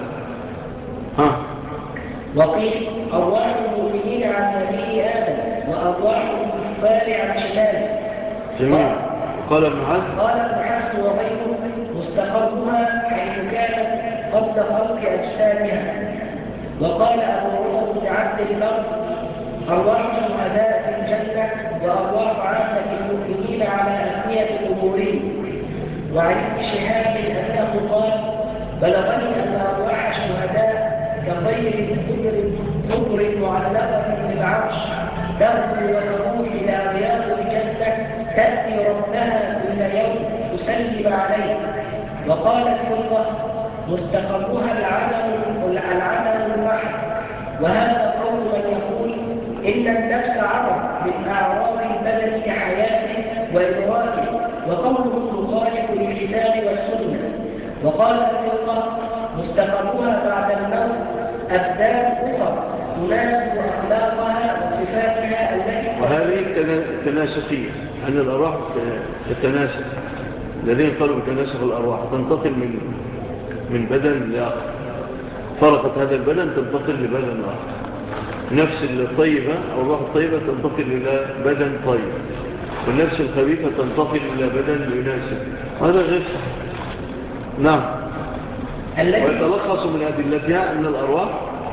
Speaker 6: وقيل أرواح المؤمنين عن يمين آدم وأرواح الكفار عن شماله.
Speaker 5: جميل. قال ابن
Speaker 6: حسن وغيره مستقرها حيث كانت قبل خلق أجسامها. وقال أبو عمر بن عبد البر أرواح الشهداء في الجنة وأرواح عامة المؤمنين على أثنية قبورهم. وعن ابن شهاب أنه قال بلغني أن أرواح الشهداء كطير كبر معلقة بالعرش تغدو وتروح إلى رياض الجنة تأتي ربها كل يوم تسلم عليه. وقال الفضة مستقرها العدم المحض. وهذا قول من يقول إن النفس عرض من أعراض البدن كحياته وإدراكه، وقوله مخالف للكتاب والسنة. وقال الفضة مستقرها بعد الموت أبدان أخرى تناسب أخلاقها وصفاتها التي
Speaker 5: وهذه تناسقية أن الأرواح تتناسق. الذين قالوا بتناسق الأرواح تنتقل من بدن لآخر. فرقت هذا البدن تنتقل لبدن آخر. نفس الطيبة أو الروح الطيبة تنتقل إلى بدن طيب، والنفس الخبيثة تنتقل إلى بدن يناسب. هذا غير صحيح. نعم. ويتلخص من أدلتها أن الأرواح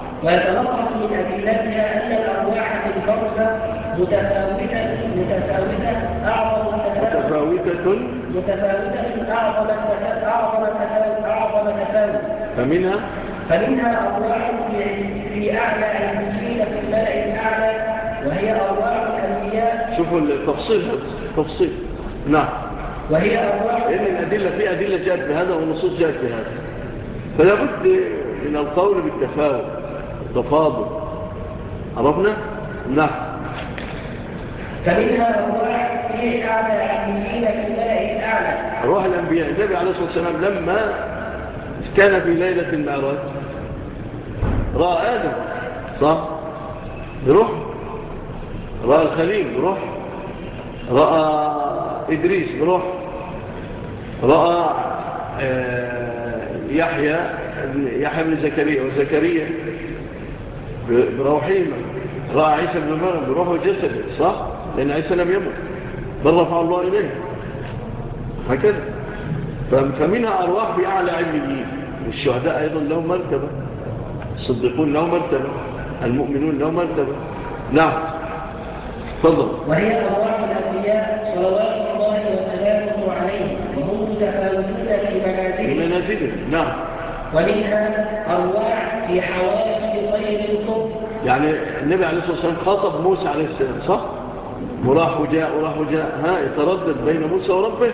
Speaker 6: في البرزة متفاوتة أعظم تفاوت. فمنها أرواح في أعلى المسلمين في الملأ الأعلى وهي أرواح الأنبياء.
Speaker 5: شوفوا التفصيل. نعم.
Speaker 6: وهي أرواح
Speaker 5: لأن الأدلة في أدلة جاءت بهذا ونصوص جاءت بهذا، فلا بد من القول بالتفاوت التفاضل. عرفنا؟ نعم.
Speaker 6: فمنها أرواح في أعلى المسلمين في الملأ الأعلى.
Speaker 5: أرواح الأنبياء. النبي عليه الصلاة والسلام لما كان في ليلة المعراج رأى آدم صح بروح، رأى الخليل بروح، رأى إدريس بروح، رأى يحيى بن زكريا وزكريا بروحهما، رأى عيسى بن مريم بروح وجسد صح، لأن عيسى لم يمت بل رفع الله إليه هكذا. فمنها أرواح بأعلى علميين. الشهداء أيضا لهم مرتبة، الصديقون لهم مرتبة، المؤمنون لهم مرتبة. نعم. تفضل.
Speaker 6: وهي أرواح الأنبياء صلوات الله وسلامه عليه وهم متفاوتون في
Speaker 5: منازلهم. نعم.
Speaker 6: ومنها أرواح في حواس غير الكفر.
Speaker 5: يعني النبي عليه الصلاة والسلام خاطب موسى عليه السلام صح؟ وراح وجاء يتردد بين موسى وربه.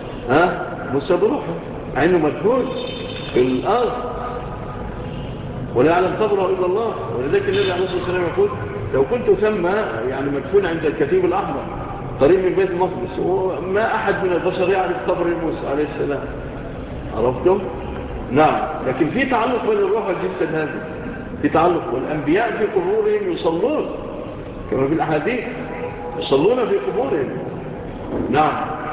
Speaker 5: موسى بروحه عينه مدفون في الأرض ولا يعلم قبره إلا الله. ولذلك النبي عليه الصلاة والسلام يقول لو كنت ثم يعني مدفون عند الكثيب الأحمر قريب من بيت المقدس وما أحد من البشر يعرف قبر موسى عليه السلام. عرفتم؟ نعم. لكن في تعلق بين الروح والجسد هذا، في تعلق. والأنبياء في قبورهم يصلون كما في الأحاديث، يصلون في قبورهم. نعم.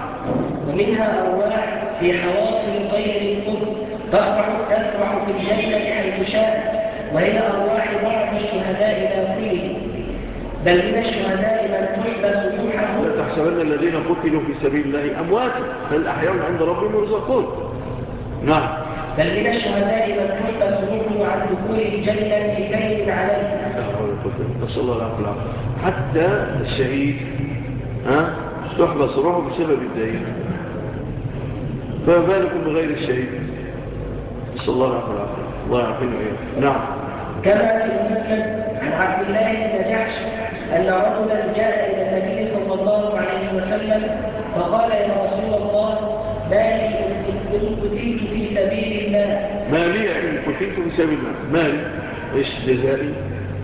Speaker 6: ومنها أرواح في حواصل غير القبر تسرح في الجنة حيث شاء، وهي أرواح بعض الشهداء لا كلهم، بل من الشهداء من تحبس روحه.
Speaker 5: لا تحسبن الذين قتلوا في سبيل الله أمواتا بل أحياء عند ربهم يرزقون. نعم.
Speaker 6: بل من الشهداء من تحبس روحه عن دخول الجنة كيد عليه.
Speaker 5: نسأل الله العافية. حتى الشهيد تحبس روحه بسبب الدين، فما بالكم بغير الشهيد؟ نسأل الله العافية. الله يعافينا وإياكم. نعم.
Speaker 6: كما في المسلم عن عبد الله بن جحش أن رجلا جاء إلى النبي صلى الله عليه وسلم فقال يا رسول الله ما لي إن قتلت في سبيل الله.
Speaker 5: ما لي إن قتلت في سبيل الله، ما لي إيش جزائي؟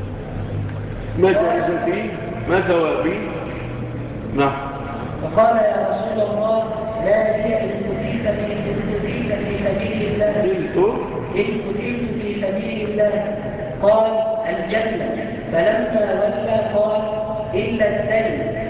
Speaker 5: ما جائزتي؟ ما ثوابي؟ نعم.
Speaker 6: فقال يا رسول الله ما لي إن قتلت في سبيل الله. إن قتلت في سبيل الله. قال الجنة. فلما ولى قال إلا الدين.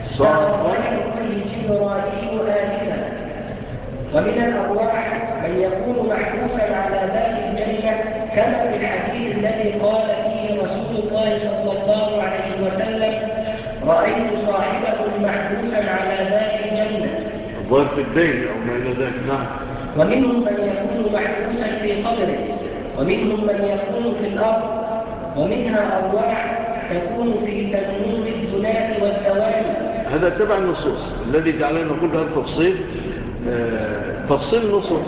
Speaker 6: فأرضيه جبرائيل آلفا. ومن الأرواح من يكون محبوسا على باب الجنة كما في الحديث الذي قال فيه رسول الله صلى الله عليه وسلم رأيت صاحبه محبوسا على باب الجنة.
Speaker 5: الظاهر في الدين أو ما إلى ذلك. نعم.
Speaker 6: ومنهم من يكون محبوسا في قبره، ومنهم من يكون في الأرض. ومنها أرواح تكون في تنور الزنات والثواني.
Speaker 5: هذا تبع النصوص الذي جعلنا نقول بها التفصيل، تفصيل النصوص.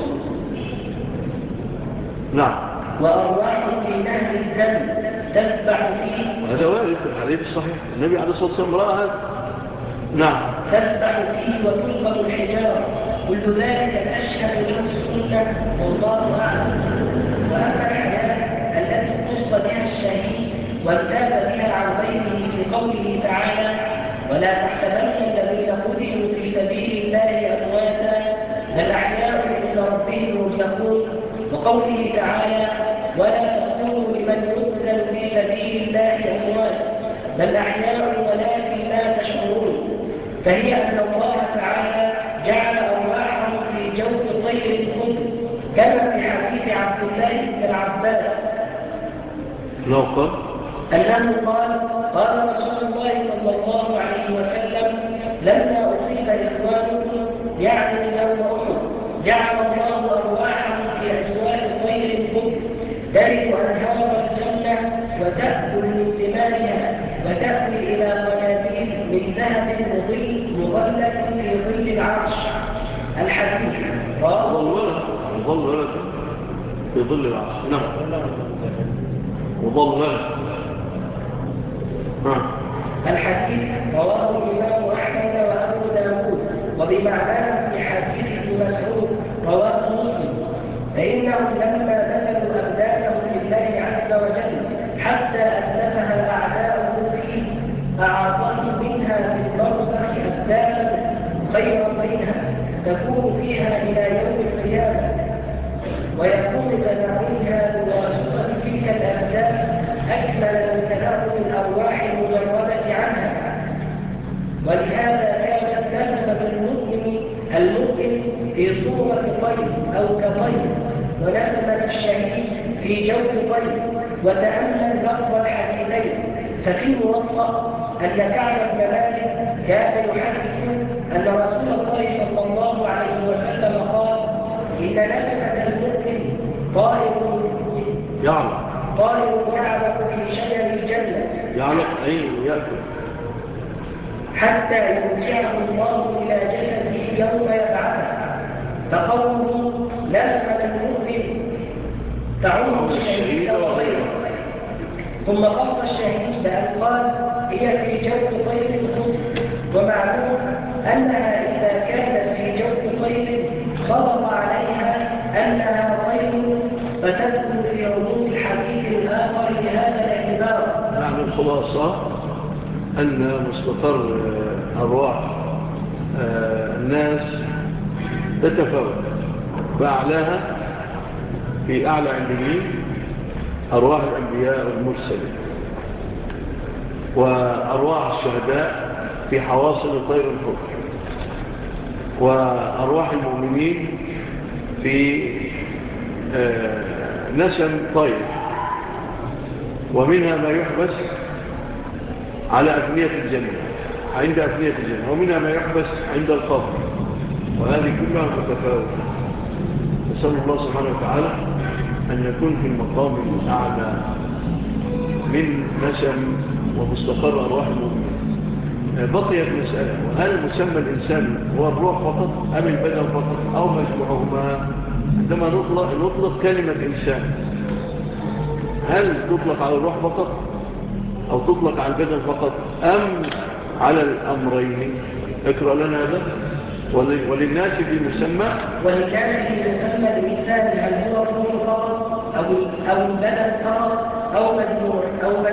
Speaker 5: نعم.
Speaker 6: وأرواح في نهر الدم تتبع فيه.
Speaker 5: هذا وارد في الحديث الصحيح، النبي عليه الصلاة والسلام رأى هذا. نعم.
Speaker 6: تتبع فيه وتنقل الحجارة، كل ذلك تشهد له السنة والله أعلم. وأما الحياة التي قص بها الشهيد وامتاز بها عن غيره في قوله تعالى ولا تحسبن الذين قتلوا في سبيل الله أمواتا بل أحياء عند ربهم يرزقون. وقوله تعالى ولا تقولوا لمن يقتل في سبيل الله أموات بل أحياء ولكن لا تشعرون. فهي أن الله تعالى جعل أرواحهم في جوف طير الخضر كما في حديث عبد الله بن العباس أنه قال رسول الله صلى الله عليه وسلم لما أصيب إخوانكم يعني يوم أحد جعل الله أرواحهم في أجواء طير الخضر ترد أنهار الجنة وتأكل من ثمارها وتأوي إلى قناديل من ذهب مظلة في ظل العرش. الحديث
Speaker 5: مظلة في ظل العرش. نعم. مظلة.
Speaker 6: الحديث رواه الإمام أحمد وأبو داود وبمعناه في حديث ابن مسعود رواه مسلم. فإنهم لما بذلوا أبدانهم لله عز وجل حتى أتلفها أعداؤه فيه أعطاه منها في البرزخ أبدانا خيرا منها تكون فيها إلى يوم القيامة ويكون تناولها بواسطة تلك الأبدان أكمل من تناول الأرواح المجردة عنها. ولهذا كانت نسبة المؤمن في صورة طير أو كطير ونسبة الشهيد في جوف طير. وتأمل لفظ الحديثين ففي الموطأ أن كعب بن مالك كان يحدث أن رسول الله صلى الله عليه وسلم قال إن نسبة المؤمن طائر يعلق في شجر الجنة
Speaker 5: يأكل
Speaker 6: حتى يرجعه الله إلى جسده يوم يبعثه. فقوله نسبة المؤمن تعم الشهيد وغيره. ثم قص الشهيد بأن قال هي في جوف طير الخضر. ومعلوم أنها إذا كانت في جوف طير صدق عليها أنها طير فتدخل في عموم الحديث
Speaker 5: الخلاصة أن مستقر أرواح الناس تتفاوت، فأعلاها في أعلى علمين أرواح الأنبياء والمرسلين، وأرواح الشهداء في حواصل طير الحكم، وأرواح المؤمنين في نسم طير، ومنها ما يحبس على أفنية الجنة عند أفنية الجنة، ومنها ما يحبس عند القبر، وهذه كلها متفاوتة. نسأل الله سبحانه وتعالى أن نكون في المقام الأعلى من نسم ومستقر أرواح المؤمنين. بقيت مسألة، وهل مسمى الإنسان هو الروح فقط أم البدن فقط أو مجموعهما؟ عندما نطلق كلمة إنسان، هل تطلق على الروح فقط أو تطلق على البدن فقط أم على الأمرين؟ اقرأ لنا هذا. وللناس في مسمى
Speaker 6: الإنسان هل هو الروح فقط أو البدن فقط أو مجموعة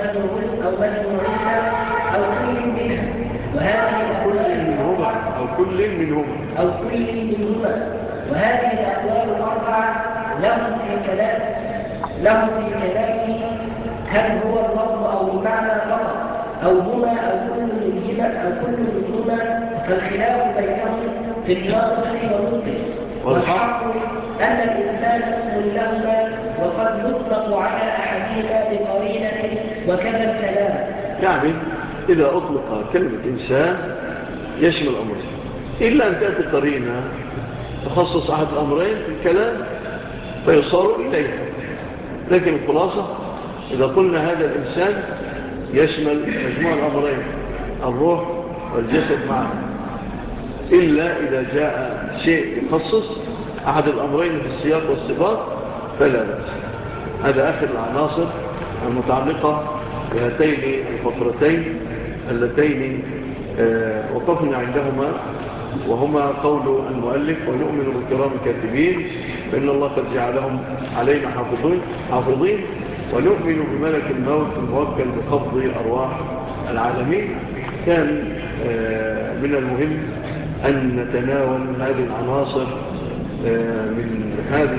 Speaker 6: أو كل منها، وهذه
Speaker 5: كل منهما،
Speaker 6: وهذه الأقوال الأربعة لهم في كلامه هل هو اللفظ أو المعنى فقط أو هما أو كل منهما، فالخلاف بينهم في الناطق والمنطق، والحق أن الإنسان اسم لهما وقد يطلق على أحدهما بقرينة وكذا الكلام.
Speaker 5: يعني إذا أطلق كلمة إنسان يشمل الأمرين، إلا أن تأتي قرينة تخصص أحد الأمرين في الكلام فيصار إليه. لكن الخلاصة إذا قلنا هذا الإنسان يشمل مجموع الأمرين الروح والجسد معا، إلا إذا جاء شيء يخصص أحد الأمرين في السياق والصفات فلا بأس. هذا آخر العناصر المتعلقة بهاتين الفقرتين اللتين وقفنا عندهما، وهما قول المؤلف ونؤمن بالكرام الكاتبين فإن الله قد جعلهم علينا حافظين، ونؤمن بملك الموت الموكل بقبض أرواح العالمين. كان من المهم أن نتناول هذه العناصر من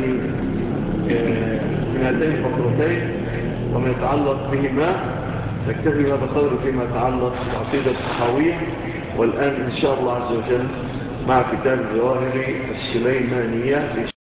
Speaker 5: هاتين الفقرتين وما يتعلق بهما. نكتفي بهذا القدر فيما يتعلق بعقيدة الطحاوية، والآن إن شاء الله عز وجل مع كتاب الظواهر السليمانية